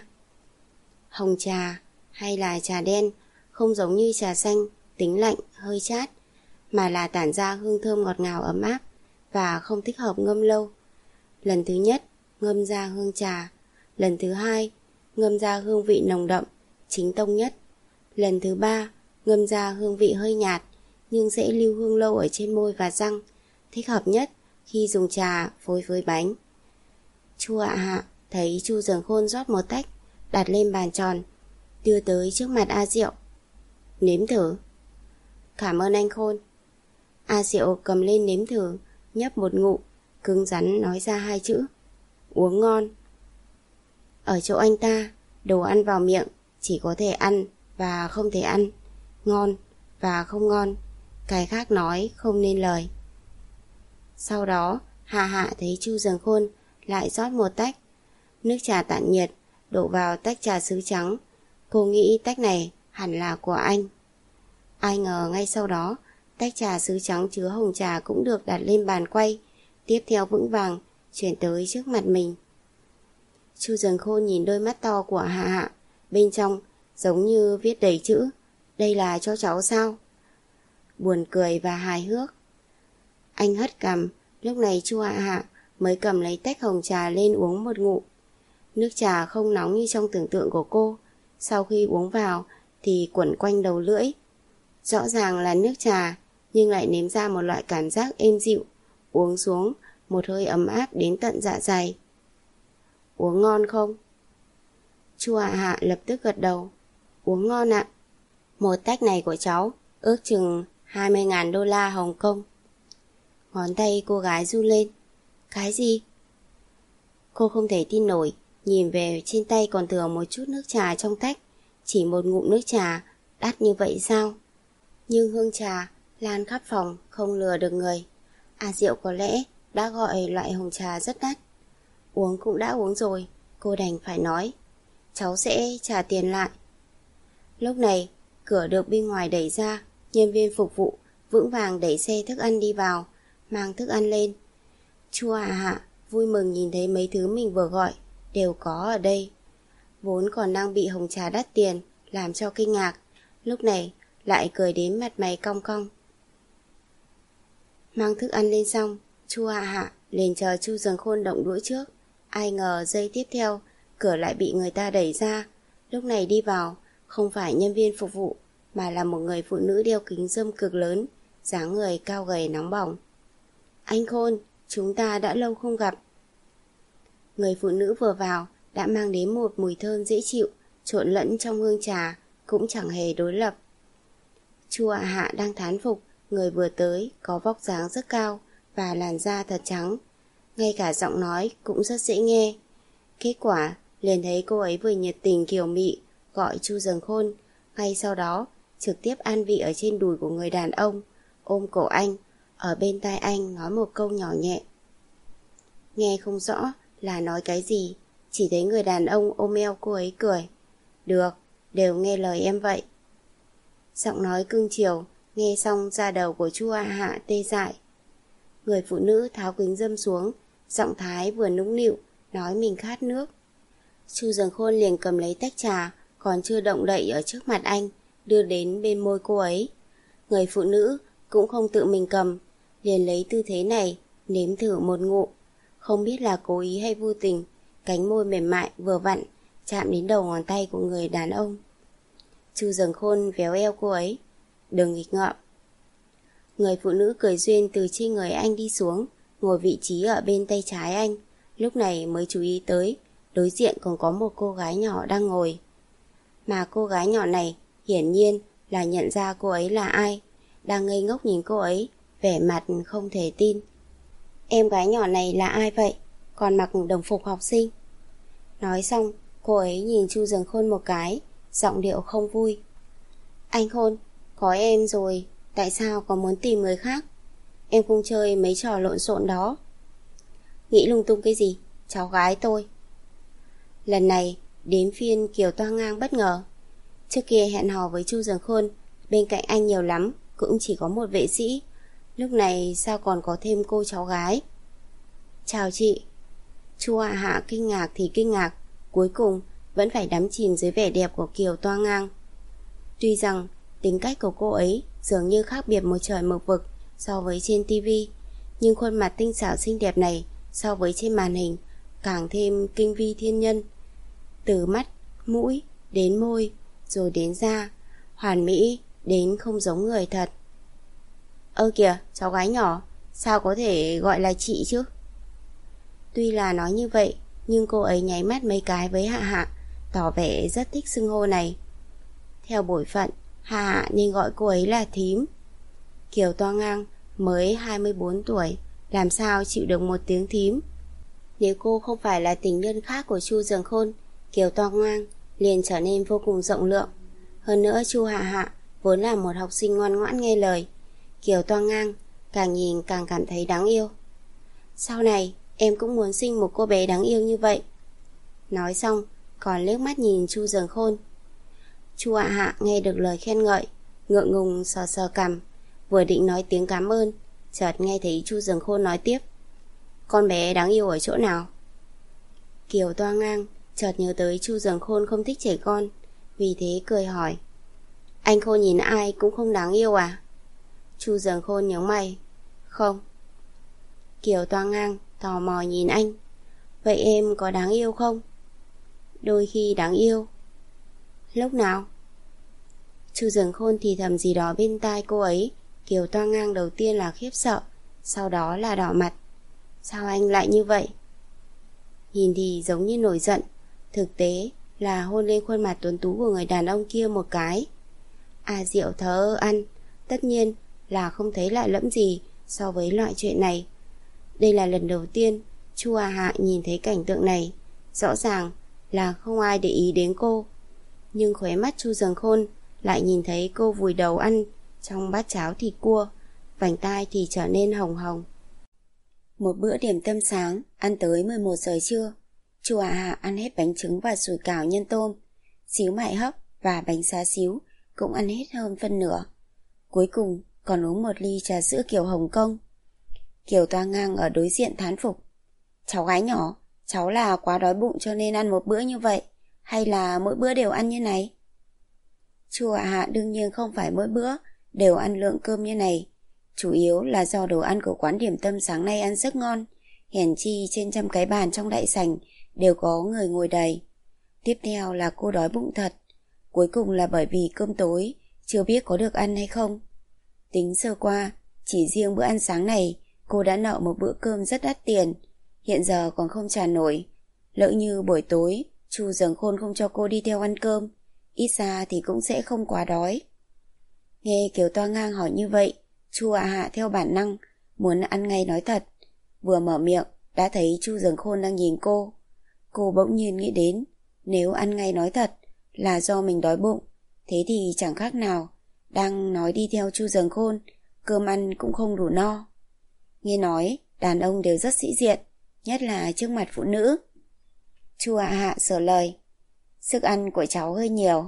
Hồng trà hay là trà đen không giống như trà xanh tính lạnh hơi chát, mà là tản ra hương thơm ngọt ngào ấm áp và không thích hợp ngâm lâu. Lần thứ nhất ngâm ra hương trà, lần thứ hai ngâm ra hương vị nồng đậm, chính tông nhất, lần thứ ba ngâm ra hương vị hơi nhạt nhưng sẽ lưu hương lâu ở trên môi và răng, thích hợp nhất khi dùng trà phối với bánh. Chu Hạ Hạ thấy Chu Dần Khôn rót một tách, đặt lên bàn tròn, đưa tới trước mặt A Diệu. Nếm thử. Cảm ơn anh Khôn. A Diệu cầm lên nếm thử, nhấp một ngụm, cứng rắn nói ra hai chữ: uống ngon. Ở chỗ anh ta, đồ ăn vào miệng chỉ có thể ăn và không thể ăn, ngon và không ngon, cái khác nói không nên lời. Sau đó Hạ Hạ thấy Chu Dần Khôn lại rót một tách nước trà tản nhiệt, đổ vào tách trà sứ trắng. Cô nghĩ tách này hẳn là của anh. Ai ngờ ngay sau đó tách trà sứ trắng chứa hồng trà cũng được đặt lên bàn quay, tiếp theo vững vàng chuyển tới trước mặt mình. Chu Dần Khôn nhìn đôi mắt to của Hạ Hạ, bên trong giống như viết đầy chữ: đây là cho cháu sao? Buồn cười và hài hước. Anh hất cằm. Lúc này Chu Hạ Hạ mới cầm lấy tách hồng trà lên uống một ngụm. Nước trà không nóng như trong tưởng tượng của cô. Sau khi uống vào thì quẩn quanh đầu lưỡi. Rõ ràng là nước trà, nhưng lại nếm ra một loại cảm giác êm dịu. Uống xuống một hơi ấm áp đến tận dạ dày. Uống ngon không? Chu Hạ Hạ lập tức gật đầu. Uống ngon ạ. Một tách này của cháu ước chừng hai mươi nghìn đô la Hồng Kông. Ngón tay cô gái run lên. Cái gì? Cô không thể tin nổi, nhìn về trên tay còn thừa một chút nước trà trong tách. Chỉ một ngụm nước trà, đắt như vậy sao? Nhưng hương trà lan khắp phòng, không lừa được người. A Diệu có lẽ đã gọi loại hồng trà rất đắt. Uống cũng đã uống rồi, cô đành phải nói: cháu sẽ trả tiền lại. Lúc này cửa được bên ngoài đẩy ra, nhân viên phục vụ vững vàng đẩy xe thức ăn đi vào, mang thức ăn lên. Chu Hạ Hạ vui mừng nhìn thấy mấy thứ mình vừa gọi đều có ở đây. Vốn còn đang bị hồng trà đắt tiền làm cho kinh ngạc, lúc này lại cười đến mặt mày cong cong. Mang thức ăn lên xong, Chu Hạ Hạ liền chờ Chu Dần Khôn động đũa trước. Ai ngờ giây tiếp theo cửa lại bị người ta đẩy ra. Lúc này đi vào không phải nhân viên phục vụ, mà là một người phụ nữ đeo kính râm cực lớn, dáng người cao gầy nóng bỏng. Anh Khôn, chúng ta đã lâu không gặp. Người phụ nữ vừa vào đã mang đến một mùi thơm dễ chịu, trộn lẫn trong hương trà, cũng chẳng hề đối lập. Chu Hạ Hạ đang thán phục người vừa tới có vóc dáng rất cao và làn da thật trắng, ngay cả giọng nói cũng rất dễ nghe. Kết quả liền thấy cô ấy vừa nhiệt tình kiều mị gọi Chu Dần Khôn, ngay sau đó trực tiếp an vị ở trên đùi của người đàn ông, ôm cổ anh, ở bên tai anh nói một câu nhỏ nhẹ. Nghe không rõ là nói cái gì, chỉ thấy người đàn ông ôm eo cô ấy cười. Được, đều nghe lời em vậy. Giọng nói cưng chiều, nghe xong da đầu của Chu Hạ Hạ tê dại. Người phụ nữ tháo kính râm xuống, giọng thái vừa nũng nịu, nói mình khát nước. Chu Dường Khôn liền cầm lấy tách trà, còn chưa động đậy ở trước mặt anh, đưa đến bên môi cô ấy. Người phụ nữ cũng không tự mình cầm, liền lấy tư thế này, nếm thử một ngụm. Không biết là cố ý hay vô tình, cánh môi mềm mại vừa vặn, chạm đến đầu ngón tay của người đàn ông. Chu Dường Khôn véo eo cô ấy. Đừng nghịch ngợm. Người phụ nữ cười duyên từ trên người anh đi xuống, ngồi vị trí ở bên tay trái anh. Lúc này mới chú ý tới, đối diện còn có một cô gái nhỏ đang ngồi. Mà cô gái nhỏ này hiển nhiên là nhận ra cô ấy là ai, đang ngây ngốc nhìn cô ấy, vẻ mặt không thể tin. Em gái nhỏ này là ai vậy? Còn mặc đồng phục học sinh. Nói xong, cô ấy nhìn Chu Dường Khôn một cái, giọng điệu không vui. Anh Khôn, có em rồi, tại sao còn muốn tìm người khác? Em không chơi mấy trò lộn xộn đó. Nghĩ lung tung cái gì? Cháu gái tôi. Lần này đến phiên Kiều Toa Ngang bất ngờ. Trước kia hẹn hò với Chu Dường Khôn, bên cạnh anh nhiều lắm cũng chỉ có một vệ sĩ. Lúc này sao còn có thêm cô cháu gái? Chào chị. Chu Hạ Hạ kinh ngạc thì kinh ngạc, cuối cùng vẫn phải đắm chìm dưới vẻ đẹp của Kiều Toa Ngang. Tuy rằng tính cách của cô ấy dường như khác biệt một trời một vực so với trên tivi, nhưng khuôn mặt tinh xảo xinh đẹp này so với trên màn hình càng thêm kinh vi thiên nhân. Từ mắt, mũi, đến môi, rồi đến da, hoàn mỹ đến không giống người thật. Ơ kìa, cháu gái nhỏ, sao có thể gọi là chị chứ? Tuy là nói như vậy, nhưng cô ấy nháy mắt mấy cái với Hạ Hạ, tỏ vẻ rất thích xưng hô này. Theo bổn phận, Hạ Hạ nên gọi cô ấy là thím. Kiều Toa Ngang mới hai mươi bốn tuổi, làm sao chịu được một tiếng thím? Nếu cô không phải là tình nhân khác của Chu Dường Khôn, Kiều Toa Ngang liền trở nên vô cùng rộng lượng. Hơn nữa Chu Hạ Hạ vốn là một học sinh ngoan ngoãn nghe lời, Kiều Toa Ngang càng nhìn càng cảm thấy đáng yêu. Sau này em cũng muốn sinh một cô bé đáng yêu như vậy. Nói xong còn liếc mắt nhìn Chu Dường Khôn. Chu Hạ Hạ nghe được lời khen ngợi, ngượng ngùng sờ sờ cằm, vừa định nói tiếng cảm ơn, chợt nghe thấy Chu Dường Khôn nói tiếp. Con bé đáng yêu ở chỗ nào? Kiều Toa Ngang chợt nhớ tới Chu Dường Khôn không thích trẻ con, vì thế cười hỏi. Anh Khôn nhìn ai cũng không đáng yêu à? Chu Dường Khôn nhướng mày. Không. Kiều Toa Ngang tò mò nhìn anh. Vậy em có đáng yêu không? Đôi khi đáng yêu. Lúc nào? Chu Dường Khôn thì thầm gì đó bên tai cô ấy. Kiều Toa Ngang đầu tiên là khiếp sợ, sau đó là đỏ mặt. Sao anh lại như vậy? Nhìn thì giống như nổi giận, thực tế là hôn lên khuôn mặt tuấn tú của người đàn ông kia một cái. À Diệu thờ ăn, tất nhiên là không thấy lạ lẫm gì so với loại chuyện này. Đây là lần đầu tiên Chu Hạ Hạ nhìn thấy cảnh tượng này. Rõ ràng là không ai để ý đến cô, nhưng khóe mắt Chu Dường Khôn lại nhìn thấy cô vùi đầu ăn trong bát cháo thịt cua, vành tai thì trở nên hồng hồng. Một bữa điểm tâm sáng ăn tới mười một giờ trưa. Chu Hạ Hạ ăn hết bánh trứng và sủi cảo nhân tôm, xíu mại hấp và bánh xá xíu cũng ăn hết hơn phân nửa. Cuối cùng còn uống một ly trà sữa kiểu Hồng Kông. Kiều Toa Ngang ở đối diện thán phục. Cháu gái nhỏ, cháu là quá đói bụng cho nên ăn một bữa như vậy, hay là mỗi bữa đều ăn như này? Chu Hạ Hạ đương nhiên không phải mỗi bữa đều ăn lượng cơm như này. Chủ yếu là do đồ ăn của quán điểm tâm sáng nay ăn rất ngon, hèn chi trên trăm cái bàn trong đại sảnh đều có người ngồi đầy. Tiếp theo là cô đói bụng thật. Cuối cùng là bởi vì cơm tối chưa biết có được ăn hay không. Tính sơ qua, chỉ riêng bữa ăn sáng này cô đã nợ một bữa cơm rất đắt tiền, hiện giờ còn không trả nổi. Lỡ như buổi tối Chu Dường Khôn không cho cô đi theo ăn cơm, ít ra thì cũng sẽ không quá đói. Nghe Kiều Toa Ngang hỏi như vậy, Chu Hạ Hạ theo bản năng muốn ăn ngay nói thật. Vừa mở miệng đã thấy Chu Dường Khôn đang nhìn cô. Cô bỗng nhiên nghĩ đến, nếu ăn ngay nói thật là do mình đói bụng, thế thì chẳng khác nào đang nói đi theo Chu Dường Khôn, cơm ăn cũng không đủ no. Nghe nói đàn ông đều rất sĩ diện, nhất là trước mặt phụ nữ. Chu Hạ Hạ sửa lời. Sức ăn của cháu hơi nhiều.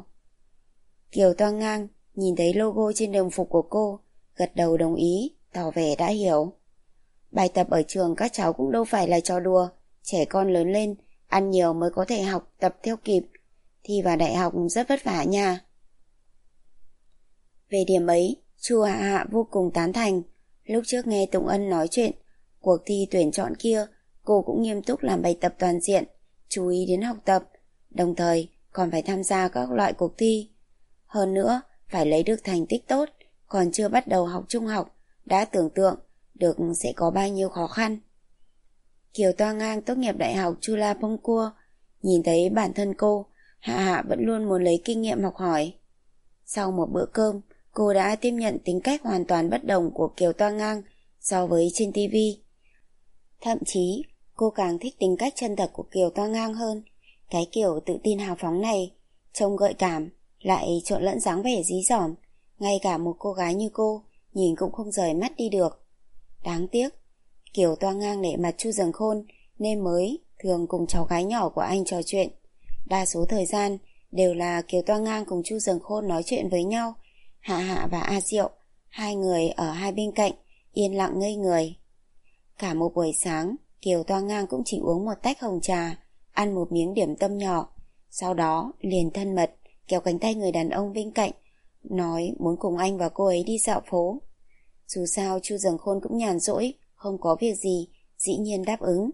Kiều Toa Ngang nhìn thấy logo trên đồng phục của cô, gật đầu đồng ý, tỏ vẻ đã hiểu. Bài tập ở trường các cháu cũng đâu phải là trò đùa. Trẻ con lớn lên, ăn nhiều mới có thể học tập theo kịp. Thi vào đại học rất vất vả nha. Về điểm ấy, Chu Hạ Hạ vô cùng tán thành. Lúc trước nghe Tùng Ân nói chuyện cuộc thi tuyển chọn kia, cô cũng nghiêm túc làm bài tập toàn diện, chú ý đến học tập, đồng thời còn phải tham gia các loại cuộc thi. Hơn nữa, phải lấy được thành tích tốt, còn chưa bắt đầu học trung học, đã tưởng tượng được sẽ có bao nhiêu khó khăn. Kiều Toa Ngang tốt nghiệp đại học Chulalongkorn, nhìn thấy bản thân cô, Hạ Hạ vẫn luôn muốn lấy kinh nghiệm học hỏi. Sau một bữa cơm, cô đã tiếp nhận tính cách hoàn toàn bất đồng của Kiều Toa Ngang so với trên ti vi. Thậm chí, cô càng thích tính cách chân thật của Kiều Toa Ngang hơn. Cái kiểu tự tin hào phóng này, trông gợi cảm, lại trộn lẫn dáng vẻ dí dỏm. Ngay cả một cô gái như cô, nhìn cũng không rời mắt đi được. Đáng tiếc, Kiều Toa Ngang nể mặt Chu Dần Khôn nên mới thường cùng cháu gái nhỏ của anh trò chuyện. Đa số thời gian đều là Kiều Toa Ngang cùng Chu Dần Khôn nói chuyện với nhau. Hạ Hạ và A Diệu, hai người ở hai bên cạnh, yên lặng ngây người. Cả một buổi sáng, Kiều Toa Ngang cũng chỉ uống một tách hồng trà, ăn một miếng điểm tâm nhỏ, sau đó liền thân mật kéo cánh tay người đàn ông bên cạnh, nói muốn cùng anh và cô ấy đi dạo phố. Dù sao Chu Dần Khôn cũng nhàn rỗi, không có việc gì, dĩ nhiên đáp ứng.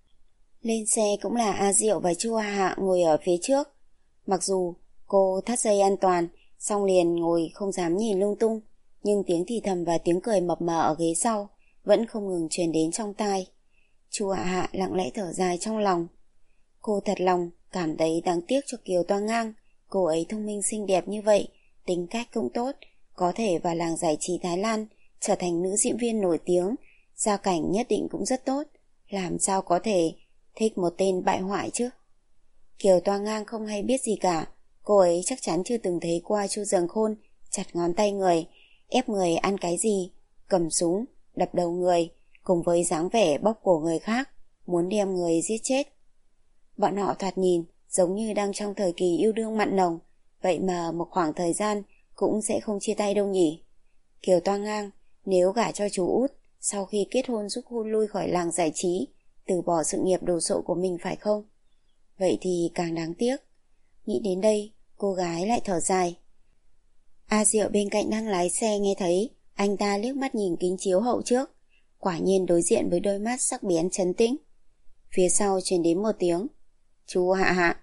Lên xe cũng là A Diệu và Chu Hạ Hạ ngồi ở phía trước. Mặc dù cô thắt dây an toàn, xong liền ngồi không dám nhìn lung tung, nhưng tiếng thì thầm và tiếng cười mập mờ ở ghế sau vẫn không ngừng truyền đến trong tai. Chu Hạ Hạ lặng lẽ thở dài trong lòng. Cô thật lòng cảm thấy đáng tiếc cho Kiều Toa Ngang. Cô ấy thông minh xinh đẹp như vậy, tính cách cũng tốt, có thể vào làng giải trí Thái Lan trở thành nữ diễn viên nổi tiếng, gia cảnh nhất định cũng rất tốt, làm sao có thể thích một tên bại hoại chứ. Kiều Toa Ngang không hay biết gì cả, cô ấy chắc chắn chưa từng thấy qua Chu Dần Khôn chặt ngón tay người, ép người ăn cái gì, cầm súng, đập đầu người, cùng với dáng vẻ bóp cổ người khác, muốn đem người giết chết. Bọn họ thoạt nhìn giống như đang trong thời kỳ yêu đương mặn nồng, vậy mà một khoảng thời gian cũng sẽ không chia tay đâu nhỉ. Kiều Toa Ngang nếu gả cho chú út, sau khi kết hôn giúp hôn lui khỏi làng giải trí, từ bỏ sự nghiệp đồ sộ của mình phải không? Vậy thì càng đáng tiếc. Nghĩ đến đây, cô gái lại thở dài. A Diệu bên cạnh đang lái xe nghe thấy, anh ta liếc mắt nhìn kính chiếu hậu trước, quả nhiên đối diện với đôi mắt sắc bén trấn tĩnh. Phía sau truyền đến một tiếng, chú Hạ Hạ.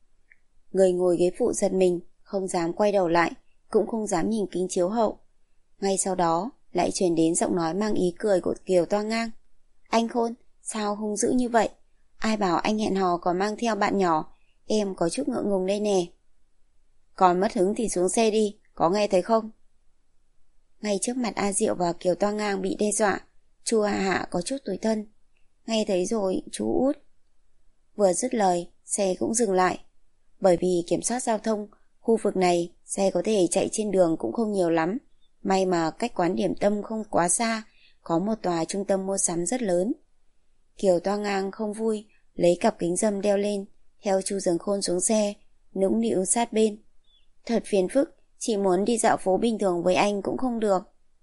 Người ngồi ghế phụ giật mình, không dám quay đầu lại, cũng không dám nhìn kính chiếu hậu. Ngay sau đó lại truyền đến giọng nói mang ý cười của Kiều Toa Ngang. Anh Khôn, sao hung dữ như vậy? Ai bảo anh hẹn hò còn mang theo bạn nhỏ, em có chút ngượng ngùng đây nè. Còn mất hứng thì xuống xe đi, có nghe thấy không? Ngay trước mặt A Diệu và Kiều Toa Ngang bị đe dọa, Chu Hạ Hạ có chút tủi thân. Nghe thấy rồi, chú út. Vừa dứt lời, xe cũng dừng lại. Bởi vì kiểm soát giao thông, khu vực này xe có thể chạy trên đường cũng không nhiều lắm. May mà cách quán điểm tâm không quá xa, có một tòa trung tâm mua sắm rất lớn. Kiều Toa Ngang không vui, lấy cặp kính râm đeo lên, theo Chu Dần Khôn xuống xe, nũng nịu sát bên. Thật phiền phức, chỉ muốn đi dạo phố bình thường với anh cũng không được.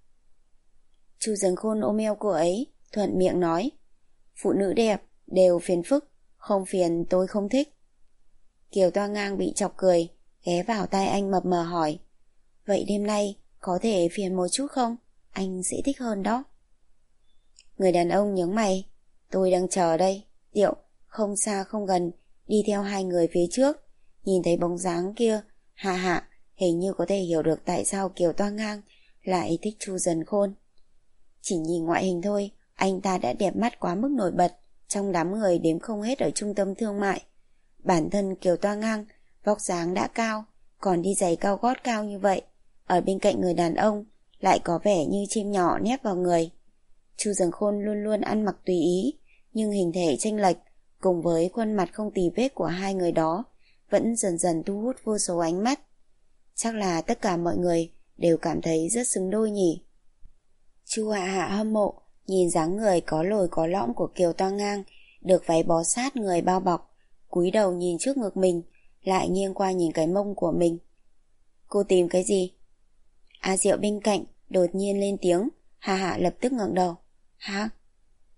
Chu Dần Khôn ôm eo cô ấy, thuận miệng nói, phụ nữ đẹp đều phiền phức, không phiền tôi không thích. Kiều Toa Ngang bị chọc cười, ghé vào tai anh mập mờ hỏi, vậy đêm nay có thể phiền một chút không? Anh sẽ thích hơn đó. Người đàn ông nhướng mày, tôi đang chờ đây. Diệu, không xa không gần, đi theo hai người phía trước. Nhìn thấy bóng dáng kia, Hạ Hạ hình như có thể hiểu được tại sao Kiều Toa Ngang lại thích Chu Dần Khôn. Chỉ nhìn ngoại hình thôi, anh ta đã đẹp mắt quá mức nổi bật trong đám người đếm không hết ở trung tâm thương mại. Bản thân Kiều Toa Ngang vóc dáng đã cao, còn đi giày cao gót cao như vậy, ở bên cạnh người đàn ông lại có vẻ như chim nhỏ nép vào người. Chu Dần Khôn luôn luôn ăn mặc tùy ý, nhưng hình thể chênh lệch cùng với khuôn mặt không tì vết của hai người đó vẫn dần dần thu hút vô số ánh mắt. Chắc là tất cả mọi người đều cảm thấy rất xứng đôi nhỉ. Chu Hạ Hạ hâm mộ nhìn dáng người có lồi có lõm của Kiều Toa Ngang, được váy bó sát người bao bọc, cúi đầu nhìn trước ngực mình, lại nghiêng qua nhìn cái mông của mình. Cô tìm cái gì? A Diệu bên cạnh đột nhiên lên tiếng. Hạ Hạ lập tức ngẩng đầu. Hả?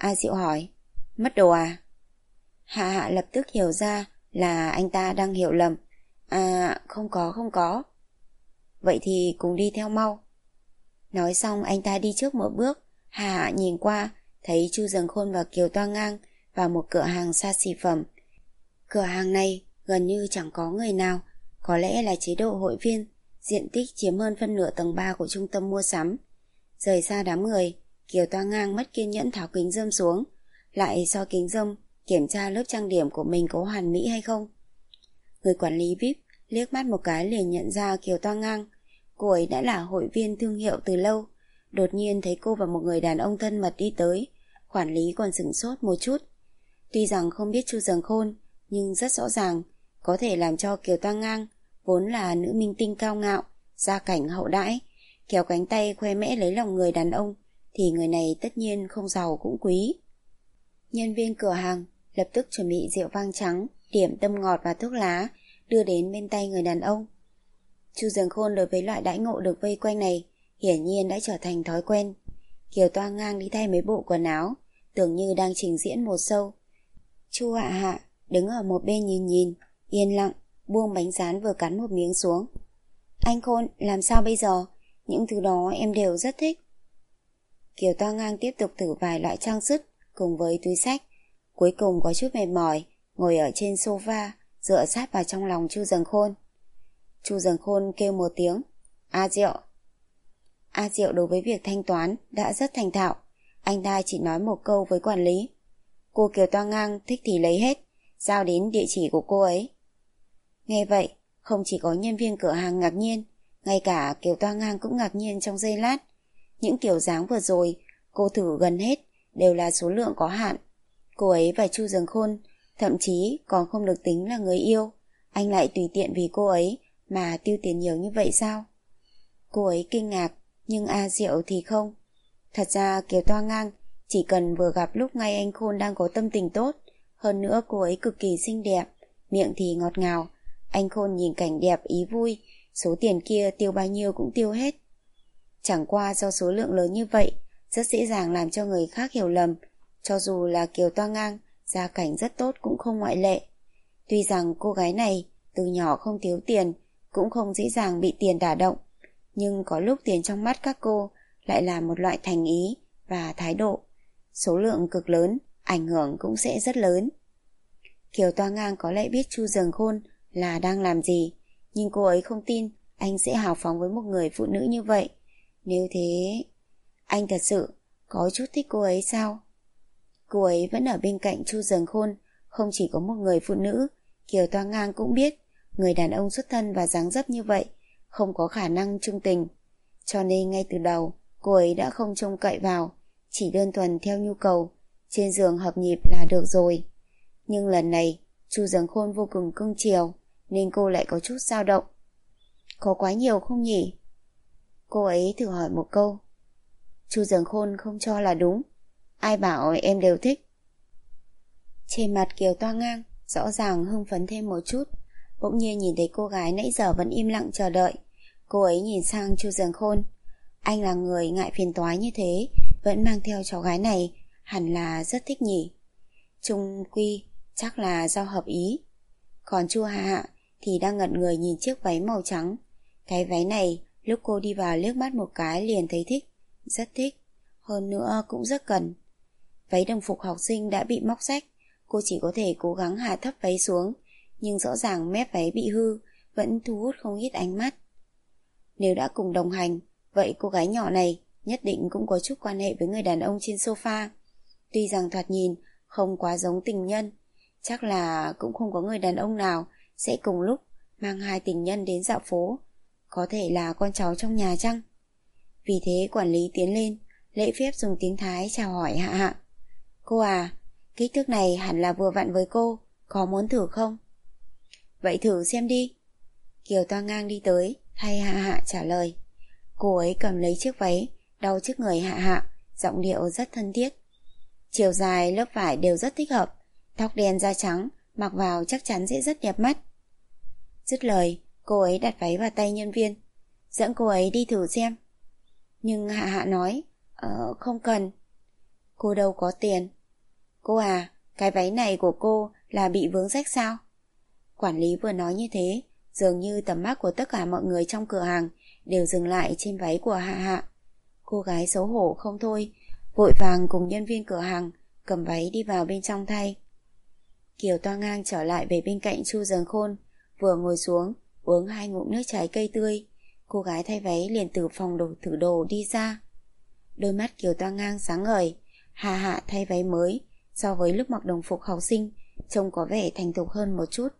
A Diệu hỏi. Mất đồ à? Hạ Hạ lập tức hiểu ra là anh ta đang hiểu lầm. À, không có, không có. Vậy thì cùng đi theo mau. Nói xong anh ta đi trước một bước. Hạ Hạ nhìn qua, thấy Chu Dần Khôn và Kiều Toa Ngang vào một cửa hàng xa xỉ phẩm. Cửa hàng này gần như chẳng có người nào, có lẽ là chế độ hội viên, diện tích chiếm hơn phân nửa tầng ba của trung tâm mua sắm. Rời xa đám người, Kiều Toa Ngang mất kiên nhẫn tháo kính râm xuống, lại soi kính râm, kiểm tra lớp trang điểm của mình có hoàn mỹ hay không. Người quản lý vi ai pi liếc mắt một cái liền nhận ra Kiều Toa Ngang. Cô ấy đã là hội viên thương hiệu từ lâu. Đột nhiên thấy cô và một người đàn ông thân mật đi tới, quản lý còn sửng sốt một chút. Tuy rằng không biết Chu Dần Khôn, nhưng rất rõ ràng có thể làm cho Kiều Toa Ngang, vốn là nữ minh tinh cao ngạo, gia cảnh hậu đãi, kéo cánh tay khoe mẽ lấy lòng người đàn ông, thì người này tất nhiên không giàu cũng quý. Nhân viên cửa hàng lập tức chuẩn bị rượu vang trắng, điểm tâm ngọt và thuốc lá, đưa đến bên tay người đàn ông. Chu Dần Khôn đối với loại đãi ngộ được vây quanh này hiển nhiên đã trở thành thói quen. Kiều Toa Ngang đi thay mấy bộ quần áo, tưởng như đang trình diễn một show. Chu Hạ Hạ đứng ở một bên nhìn nhìn, yên lặng, buông bánh rán vừa cắn một miếng xuống. Anh Khôn, làm sao bây giờ? Những thứ đó em đều rất thích. Kiều Toa Ngang tiếp tục thử vài loại trang sức cùng với túi xách, cuối cùng có chút mệt mỏi, ngồi ở trên sofa, dựa sát vào trong lòng Chu Dần Khôn. Chu Dần Khôn kêu một tiếng, A Diệu. A Diệu đối với việc thanh toán đã rất thành thạo, anh ta chỉ nói một câu với quản lý. Cô Kiều Toa Ngang thích thì lấy hết, giao đến địa chỉ của cô ấy. Nghe vậy, không chỉ có nhân viên cửa hàng ngạc nhiên, ngay cả Kiều Toa Ngang cũng ngạc nhiên trong giây lát. Những kiểu dáng vừa rồi, cô thử gần hết, đều là số lượng có hạn. Cô ấy và Chu Dần Khôn, thậm chí còn không được tính là người yêu, anh lại tùy tiện vì cô ấy mà tiêu tiền nhiều như vậy sao? Cô ấy kinh ngạc, nhưng A Diệu thì không. Thật ra Kiều Toa Ngang chỉ cần vừa gặp lúc ngay anh Khôn đang có tâm tình tốt, hơn nữa cô ấy cực kỳ xinh đẹp, miệng thì ngọt ngào. Anh Khôn nhìn cảnh đẹp ý vui, số tiền kia tiêu bao nhiêu cũng tiêu hết. Chẳng qua do số lượng lớn như vậy, rất dễ dàng làm cho người khác hiểu lầm, cho dù là Kiều Toa Ngang, gia cảnh rất tốt cũng không ngoại lệ. Tuy rằng cô gái này từ nhỏ không thiếu tiền, cũng không dễ dàng bị tiền đả động, nhưng có lúc tiền trong mắt các cô lại là một loại thành ý và thái độ. Số lượng cực lớn, ảnh hưởng cũng sẽ rất lớn. Kiều Toa Ngang có lẽ biết Chu Dần Khôn là đang làm gì, nhưng cô ấy không tin anh sẽ hào phóng với một người phụ nữ như vậy. Nếu thế, anh thật sự có chút thích cô ấy sao? Cô ấy vẫn ở bên cạnh Chu Dần Khôn, không chỉ có một người phụ nữ. Kiều Toa Ngang cũng biết người đàn ông xuất thân và dáng dấp như vậy không có khả năng chung tình, cho nên ngay từ đầu cô ấy đã không trông cậy vào, chỉ đơn thuần theo nhu cầu, trên giường hợp nhịp là được rồi. Nhưng lần này Chu Dần Khôn vô cùng cưng chiều, nên cô lại có chút dao động. Có quá nhiều không nhỉ? Cô ấy thử hỏi một câu. Chu Dần Khôn không cho là đúng. Ai bảo em đều thích. Trên mặt Kiều Toa Ngang rõ ràng hưng phấn thêm một chút, bỗng nhiên nhìn thấy cô gái nãy giờ vẫn im lặng chờ đợi. Cô ấy nhìn sang Chu Dần Khôn. Anh là người ngại phiền toái như thế, vẫn mang theo cháu gái này, hẳn là rất thích nhỉ. Trung quy chắc là do hợp ý. Còn Chu Hạ Hạ thì đang ngẩn người nhìn chiếc váy màu trắng. Cái váy này lúc cô đi vào liếc mắt một cái liền thấy thích, rất thích, hơn nữa cũng rất cần. Váy đồng phục học sinh đã bị móc rách, cô chỉ có thể cố gắng hạ thấp váy xuống, nhưng rõ ràng mép váy bị hư, vẫn thu hút không ít ánh mắt. Nếu đã cùng đồng hành, vậy cô gái nhỏ này nhất định cũng có chút quan hệ với người đàn ông trên sofa. Tuy rằng thoạt nhìn không quá giống tình nhân, chắc là cũng không có người đàn ông nào sẽ cùng lúc mang hai tình nhân đến dạo phố. Có thể là con cháu trong nhà chăng? Vì thế quản lý tiến lên, lễ phép dùng tiếng Thái chào hỏi Hạ Hạ. Cô à, kích thước này hẳn là vừa vặn với cô, có muốn thử không? Vậy thử xem đi. Kiều Toa Ngang đi tới, thay Hạ Hạ trả lời. Cô ấy cầm lấy chiếc váy, đau trước người Hạ Hạ, giọng điệu rất thân thiết. Chiều dài lớp vải đều rất thích hợp, tóc đen da trắng, mặc vào chắc chắn sẽ rất đẹp mắt. Dứt lời, cô ấy đặt váy vào tay nhân viên, dẫn cô ấy đi thử xem. Nhưng Hạ Hạ nói, Ờ, không cần. Cô đâu có tiền. Cô à, cái váy này của cô là bị vướng rách sao? Quản lý vừa nói như thế, dường như tầm mắt của tất cả mọi người trong cửa hàng đều dừng lại trên váy của Hạ Hạ. Cô gái xấu hổ không thôi, vội vàng cùng nhân viên cửa hàng cầm váy đi vào bên trong thay. Kiều Toa Ngang trở lại về bên cạnh Chu Dần Khôn, vừa ngồi xuống uống hai ngụm nước trái cây tươi. Cô gái thay váy liền từ phòng đồ thử đồ đi ra. Đôi mắt Kiều Toa Ngang sáng ngời. Hạ Hạ thay váy mới, so với lúc mặc đồng phục học sinh trông có vẻ thành thục hơn một chút.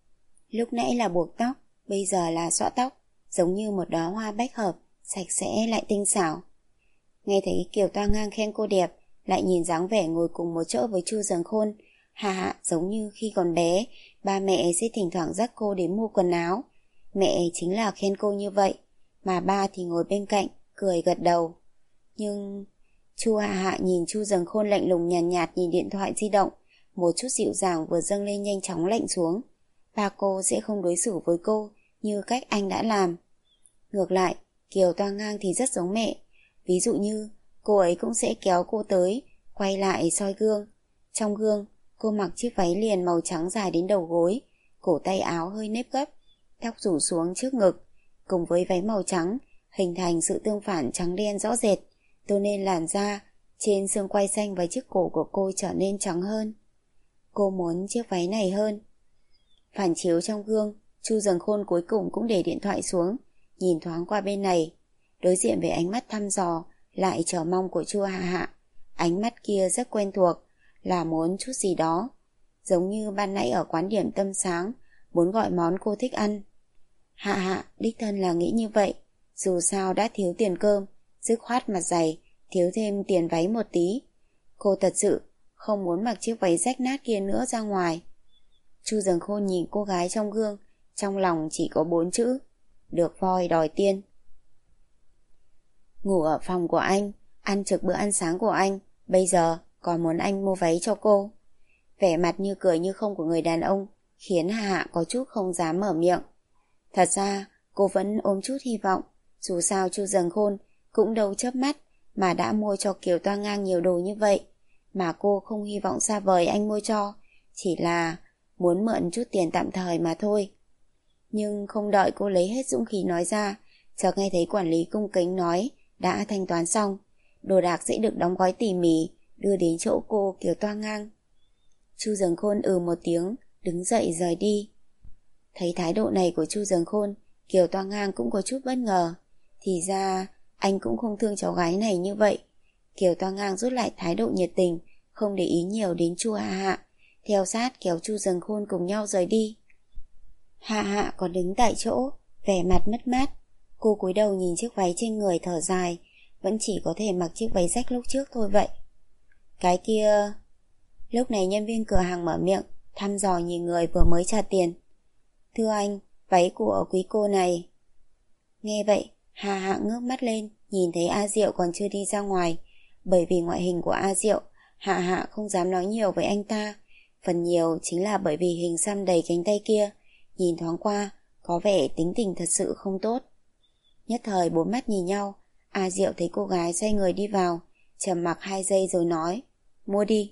Lúc nãy là buộc tóc, bây giờ là xõa tóc, giống như một đóa hoa bách hợp, sạch sẽ lại tinh xảo. Nghe thấy Kiều Toa Ngang khen cô đẹp, lại nhìn dáng vẻ ngồi cùng một chỗ với Chu Dần Khôn, Hạ Hạ giống như khi còn bé, ba mẹ sẽ thỉnh thoảng dắt cô đến mua quần áo. Mẹ chính là khen cô như vậy, mà ba thì ngồi bên cạnh, cười gật đầu. Nhưng Chu Hạ Hạ nhìn Chu Dần Khôn lạnh lùng nhàn nhạt, nhạt nhìn điện thoại di động, một chút dịu dàng vừa dâng lên nhanh chóng lạnh xuống. Ba cô sẽ không đối xử với cô như cách anh đã làm. Ngược lại, Kiều Toa Ngang thì rất giống mẹ. Ví dụ như cô ấy cũng sẽ kéo cô tới, quay lại soi gương. Trong gương, cô mặc chiếc váy liền màu trắng dài đến đầu gối, cổ tay áo hơi nếp gấp, tóc rủ xuống trước ngực, cùng với váy màu trắng, hình thành sự tương phản trắng đen rõ rệt, tô nên làn da, trên xương quai xanh và chiếc cổ của cô trở nên trắng hơn. Cô muốn chiếc váy này hơn. Phản chiếu trong gương, Chu Dần Khôn cuối cùng cũng để điện thoại xuống, nhìn thoáng qua bên này. Đối diện với ánh mắt thăm dò, lại chờ mong của Chu Hạ Hạ. Ánh mắt kia rất quen thuộc, là muốn chút gì đó. Giống như ban nãy ở quán điểm tâm sáng, muốn gọi món cô thích ăn. Hạ Hạ đích thân là nghĩ như vậy. Dù sao đã thiếu tiền cơm, dứt khoát mặt dày, thiếu thêm tiền váy một tí. Cô thật sự không muốn mặc chiếc váy rách nát kia nữa ra ngoài. Chu Dần Khôn nhìn cô gái trong gương, trong lòng chỉ có bốn chữ: được voi đòi tiên. Ngủ ở phòng của anh, ăn trực bữa ăn sáng của anh, bây giờ còn muốn anh mua váy cho cô. Vẻ mặt như cười như không của người đàn ông khiến Hạ Hạ có chút không dám mở miệng. Thật ra cô vẫn ôm chút hy vọng. Dù sao Chu Dần Khôn cũng đâu chớp mắt mà đã mua cho Kiều Toa Ngang nhiều đồ như vậy. Mà cô không hy vọng xa vời anh mua cho, chỉ là muốn mượn chút tiền tạm thời mà thôi. Nhưng không đợi cô lấy hết dũng khí nói ra, chợt nghe thấy quản lý cung kính nói đã thanh toán xong, đồ đạc sẽ được đóng gói tỉ mỉ, đưa đến chỗ cô Kiều Toa Ngang. Chu Dần Khôn ừ một tiếng, đứng dậy rời đi. Thấy thái độ này của Chu Dần Khôn, Kiều Toa Ngang cũng có chút bất ngờ. Thì ra anh cũng không thương cháu gái này như vậy. Kiều Toa Ngang rút lại thái độ nhiệt tình, không để ý nhiều đến Chu Hạ Hạ, theo sát kéo Chu Dần Khôn cùng nhau rời đi. Hạ Hạ còn đứng tại chỗ, vẻ mặt mất mát. Cô cúi đầu nhìn chiếc váy trên người thở dài, vẫn chỉ có thể mặc chiếc váy rách lúc trước thôi vậy. Cái kia... Lúc này nhân viên cửa hàng mở miệng, thăm dò nhìn người vừa mới trả tiền. Thưa anh, váy của quý cô này. Nghe vậy, Hạ Hạ ngước mắt lên, nhìn thấy A Diệu còn chưa đi ra ngoài. Bởi vì ngoại hình của A Diệu, Hạ Hạ không dám nói nhiều với anh ta. Phần nhiều chính là bởi vì hình xăm đầy cánh tay kia, nhìn thoáng qua, có vẻ tính tình thật sự không tốt. Nhất thời bốn mắt nhìn nhau, A Diệu thấy cô gái xoay người đi vào, trầm mặc hai giây rồi nói, mua đi.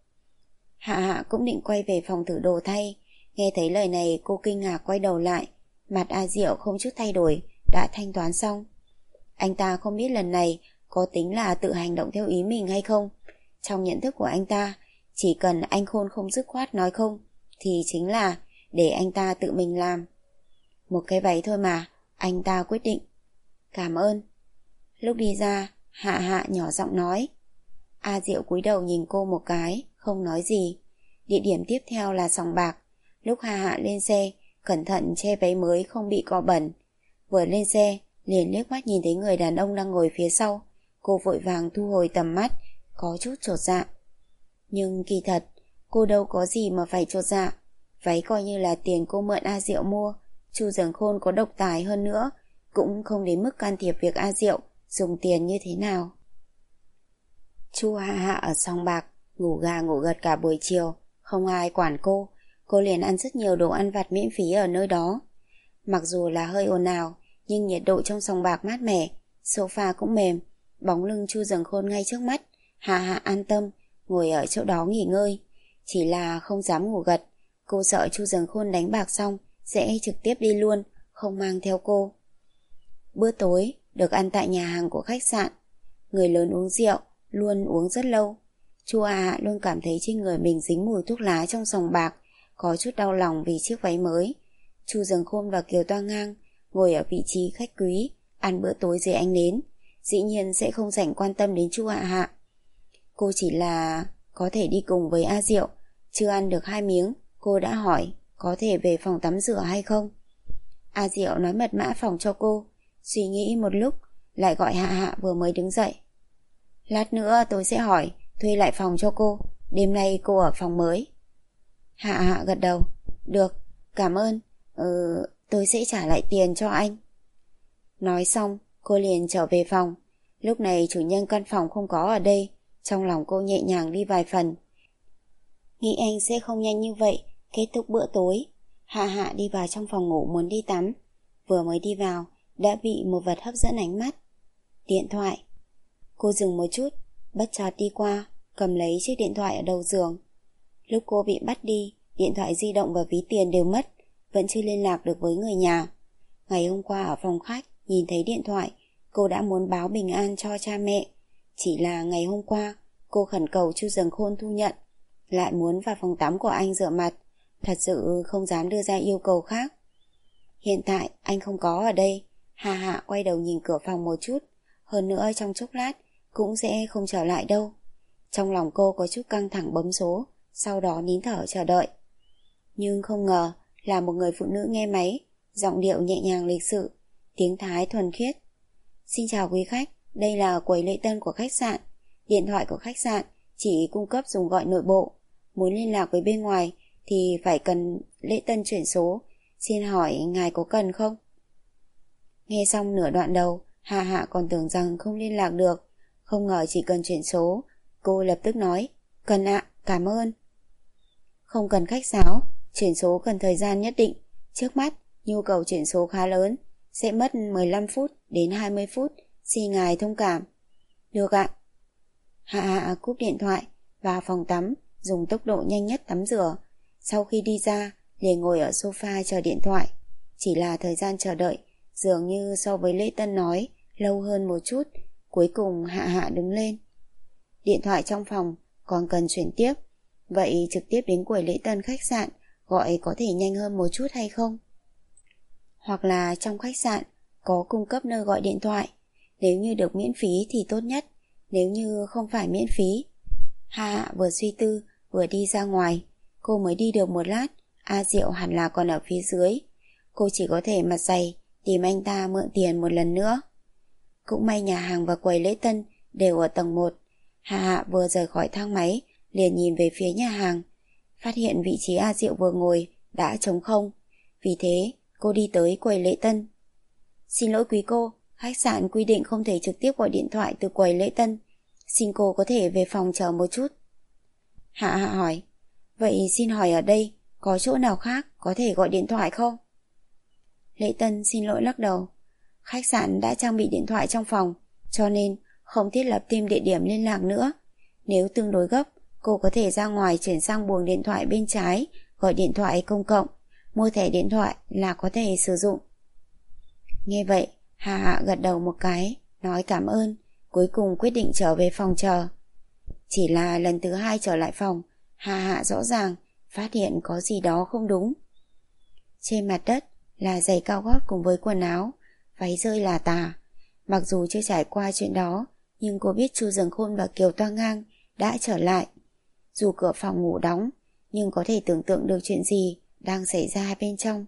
Hạ Hạ cũng định quay về phòng thử đồ thay, nghe thấy lời này cô kinh ngạc quay đầu lại, mặt A Diệu không chút thay đổi, đã thanh toán xong. Anh ta không biết lần này có tính là tự hành động theo ý mình hay không. Trong nhận thức của anh ta, chỉ cần anh Khôn không dứt khoát nói không, thì chính là để anh ta tự mình làm. Một cái váy thôi mà, anh ta quyết định. Cảm ơn. Lúc đi ra, Hạ Hạ nhỏ giọng nói. A Diệu cúi đầu nhìn cô một cái, không nói gì. Địa điểm tiếp theo là sòng bạc. Lúc Hạ Hạ lên xe, cẩn thận che váy mới không bị cọ bẩn. Vừa lên xe, liền liếc mắt nhìn thấy người đàn ông đang ngồi phía sau. Cô vội vàng thu hồi tầm mắt, có chút chột dạ. Nhưng kỳ thật, cô đâu có gì mà phải chột dạ. Váy coi như là tiền cô mượn A Diệu mua. Chu Dần Khôn có độc tài hơn nữa, cũng không đến mức can thiệp việc A Diệu dùng tiền như thế nào. Chu Hạ Hạ ở sòng bạc, ngủ gà ngủ gật cả buổi chiều, không ai quản cô. Cô liền ăn rất nhiều đồ ăn vặt miễn phí ở nơi đó. Mặc dù là hơi ồn ào, nhưng nhiệt độ trong sòng bạc mát mẻ, sofa cũng mềm, bóng lưng Chu Dần Khôn ngay trước mắt. Hạ Hạ an tâm, ngồi ở chỗ đó nghỉ ngơi. Chỉ là không dám ngủ gật. Cô sợ Chu Dần Khôn đánh bạc xong sẽ trực tiếp đi luôn, không mang theo cô. Bữa tối được ăn tại nhà hàng của khách sạn. Người lớn uống rượu, luôn uống rất lâu. Chu A Hạ luôn cảm thấy trên người mình dính mùi thuốc lá trong sòng bạc, có chút đau lòng vì chiếc váy mới. Chu Dần Khôn và Kiều Toa Ngang ngồi ở vị trí khách quý, ăn bữa tối dưới ánh nến, dĩ nhiên sẽ không dành quan tâm đến Chu Hạ Hạ. Cô chỉ là có thể đi cùng với A Diệu. Chưa ăn được hai miếng, cô đã hỏi có thể về phòng tắm rửa hay không. A Diệu nói mật mã phòng cho cô. Suy nghĩ một lúc, lại gọi Hạ Hạ vừa mới đứng dậy. Lát nữa tôi sẽ hỏi thuê lại phòng cho cô. Đêm nay cô ở phòng mới. Hạ Hạ gật đầu. Được, cảm ơn. Ừ, tôi sẽ trả lại tiền cho anh. Nói xong, cô liền trở về phòng. Lúc này chủ nhân căn phòng không có ở đây. Trong lòng cô nhẹ nhàng đi vài phần. Nghĩ anh sẽ không nhanh như vậy kết thúc bữa tối. Hạ Hạ đi vào trong phòng ngủ muốn đi tắm. Vừa mới đi vào đã bị một vật hấp dẫn ánh mắt. Điện thoại. Cô dừng một chút, bất chợt đi qua, cầm lấy chiếc điện thoại ở đầu giường. Lúc cô bị bắt đi, điện thoại di động và ví tiền đều mất, vẫn chưa liên lạc được với người nhà. Ngày hôm qua ở phòng khách, nhìn thấy điện thoại, cô đã muốn báo bình an cho cha mẹ. Chỉ là ngày hôm qua, cô khẩn cầu Chu Dần Khôn thu nhận, lại muốn vào phòng tắm của anh rửa mặt, thật sự không dám đưa ra yêu cầu khác. Hiện tại anh không có ở đây. Hạ Hạ quay đầu nhìn cửa phòng một chút, hơn nữa trong chốc lát cũng sẽ không trở lại đâu. Trong lòng cô có chút căng thẳng bấm số, sau đó nín thở chờ đợi. Nhưng không ngờ là một người phụ nữ nghe máy, giọng điệu nhẹ nhàng lịch sự, tiếng Thái thuần khiết. Xin chào quý khách, đây là quầy lễ tân của khách sạn. Điện thoại của khách sạn chỉ cung cấp dùng gọi nội bộ. Muốn liên lạc với bên ngoài thì phải cần lễ tân chuyển số. Xin hỏi ngài có cần không? Nghe xong nửa đoạn đầu, Hạ Hạ còn tưởng rằng không liên lạc được, không ngờ chỉ cần chuyển số. Cô lập tức nói, cần ạ, cảm ơn. Không cần khách sáo, chuyển số cần thời gian nhất định. Trước mắt, nhu cầu chuyển số khá lớn, sẽ mất mười lăm phút đến hai mươi phút, xin ngài thông cảm. Được ạ. Hạ Hạ cúp điện thoại, vào phòng tắm, dùng tốc độ nhanh nhất tắm rửa. Sau khi đi ra, liền ngồi ở sofa chờ điện thoại. Chỉ là thời gian chờ đợi dường như so với lễ tân nói lâu hơn một chút. Cuối cùng Hạ Hạ đứng lên. Điện thoại trong phòng còn cần chuyển tiếp, vậy trực tiếp đến quầy lễ tân khách sạn gọi có thể nhanh hơn một chút hay không? Hoặc là trong khách sạn có cung cấp nơi gọi điện thoại, nếu như được miễn phí thì tốt nhất, nếu như không phải miễn phí. Hạ Hạ vừa suy tư vừa đi ra ngoài. Cô mới đi được một lát, A Diệu hẳn là còn ở phía dưới. Cô chỉ có thể mặt dày tìm anh ta mượn tiền một lần nữa. Cũng may nhà hàng và quầy lễ tân đều ở tầng một. Hạ Hạ vừa rời khỏi thang máy liền nhìn về phía nhà hàng, phát hiện vị trí A Diệu vừa ngồi đã trống không. Vì thế cô đi tới quầy lễ tân. Xin lỗi quý cô, khách sạn quy định không thể trực tiếp gọi điện thoại từ quầy lễ tân. Xin cô có thể về phòng chờ một chút. Hạ Hạ hỏi, vậy xin hỏi ở đây có chỗ nào khác có thể gọi điện thoại không? Lễ tân xin lỗi lắc đầu. Khách sạn đã trang bị điện thoại trong phòng, cho nên không thiết lập thêm địa điểm liên lạc nữa. Nếu tương đối gấp, cô có thể ra ngoài chuyển sang buồng điện thoại bên trái, gọi điện thoại công cộng, mua thẻ điện thoại là có thể sử dụng. Nghe vậy, Hạ Hạ gật đầu một cái, nói cảm ơn, cuối cùng quyết định trở về phòng chờ. Chỉ là lần thứ hai trở lại phòng, Hạ Hạ rõ ràng phát hiện có gì đó không đúng. Trên mặt đất là giày cao gót cùng với quần áo, váy rơi là tả. Mặc dù chưa trải qua chuyện đó, nhưng cô biết Chu Dần Khôn và Kiều Toa Ngang đã trở lại. Dù cửa phòng ngủ đóng, nhưng có thể tưởng tượng được chuyện gì đang xảy ra bên trong.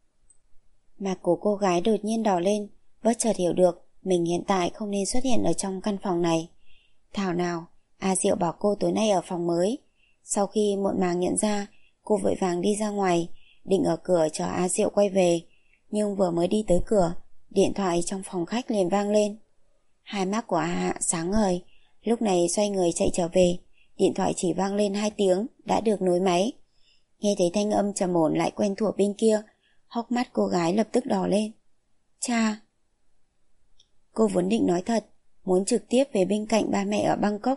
Mặt của cô gái đột nhiên đỏ lên, bất chợt hiểu được mình hiện tại không nên xuất hiện ở trong căn phòng này. Thảo nào, A Diệu bảo cô tối nay ở phòng mới. Sau khi muộn màng nhận ra, cô vội vàng đi ra ngoài, định ở cửa chờ A Diệu quay về. Nhưng vừa mới đi tới cửa, điện thoại trong phòng khách liền vang lên. Hai mắt của A Hạ sáng ngời, lúc này xoay người chạy trở về. Điện thoại chỉ vang lên hai tiếng đã được nối máy. Nghe thấy thanh âm trầm ổn lại quen thuộc bên kia, hốc mắt cô gái lập tức đỏ lên. Cha! Cô vốn định nói thật, muốn trực tiếp về bên cạnh ba mẹ ở Bangkok,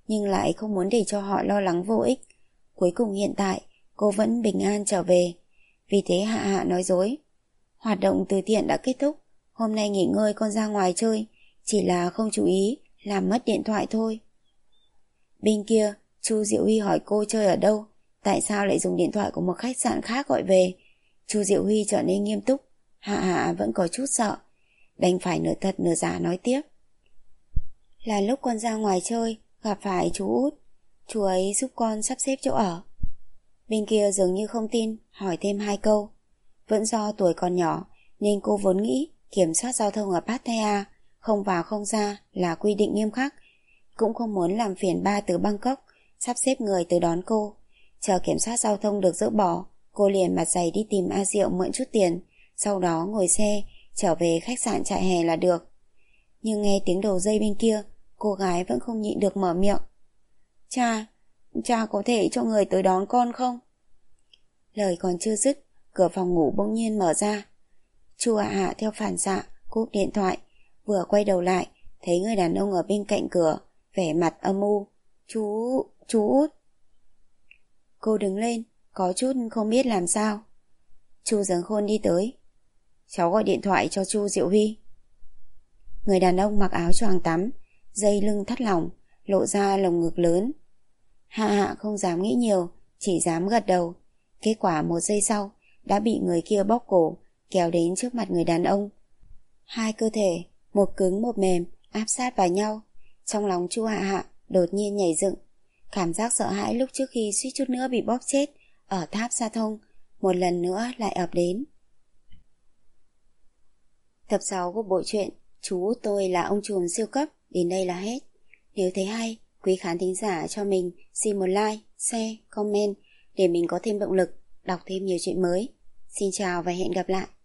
nhưng lại không muốn để cho họ lo lắng vô ích. Cuối cùng hiện tại, cô vẫn bình an trở về. Vì thế Hạ Hạ nói dối. Hoạt động từ thiện đã kết thúc, hôm nay nghỉ ngơi con ra ngoài chơi, chỉ là không chú ý, làm mất điện thoại thôi. Bên kia, Chu Diệu Huy hỏi cô chơi ở đâu, tại sao lại dùng điện thoại của một khách sạn khác gọi về. Chu Diệu Huy trở nên nghiêm túc, Hạ Hạ vẫn có chút sợ, đành phải nửa thật nửa giả nói tiếp. Là lúc con ra ngoài chơi, gặp phải chú Út, chú ấy giúp con sắp xếp chỗ ở. Bên kia dường như không tin, hỏi thêm hai câu. Vẫn do tuổi còn nhỏ, nên cô vốn nghĩ kiểm soát giao thông ở Pattaya, không vào không ra là quy định nghiêm khắc. Cũng không muốn làm phiền ba từ Bangkok, sắp xếp người tới đón cô. Chờ kiểm soát giao thông được dỡ bỏ, cô liền mặt dày đi tìm A Diệu mượn chút tiền, sau đó ngồi xe, trở về khách sạn trại hè là được. Nhưng nghe tiếng đầu dây bên kia, cô gái vẫn không nhịn được mở miệng. Cha, cha có thể cho người tới đón con không? Lời còn chưa dứt, cửa phòng ngủ bỗng nhiên mở ra. Chu Hạ Hạ theo phản xạ cúp điện thoại, vừa quay đầu lại, thấy người đàn ông ở bên cạnh cửa, vẻ mặt âm u. Chú, chú Út. Cô đứng lên, có chút không biết làm sao. Chu Giấc Khôn đi tới. Cháu gọi điện thoại cho Chu Diệu Huy. Người đàn ông mặc áo choàng tắm, dây lưng thắt lỏng, lộ ra lồng ngực lớn. Hạ Hạ không dám nghĩ nhiều, chỉ dám gật đầu. Kết quả một giây sau, đã bị người kia bóp cổ, kéo đến trước mặt người đàn ông. Hai cơ thể, một cứng một mềm, áp sát vào nhau. Trong lòng Chu Hạ Hạ đột nhiên nhảy dựng. Cảm giác sợ hãi lúc trước khi suýt chút nữa bị bóp chết ở tháp Sa Thông một lần nữa lại ập đến. Tập sáu của bộ truyện Chú Tôi Là Ông Trùm Siêu Cấp đến đây là hết. Nếu thấy hay, quý khán thính giả cho mình xin một like, share, comment để mình có thêm động lực đọc thêm nhiều chuyện mới. Xin chào và hẹn gặp lại.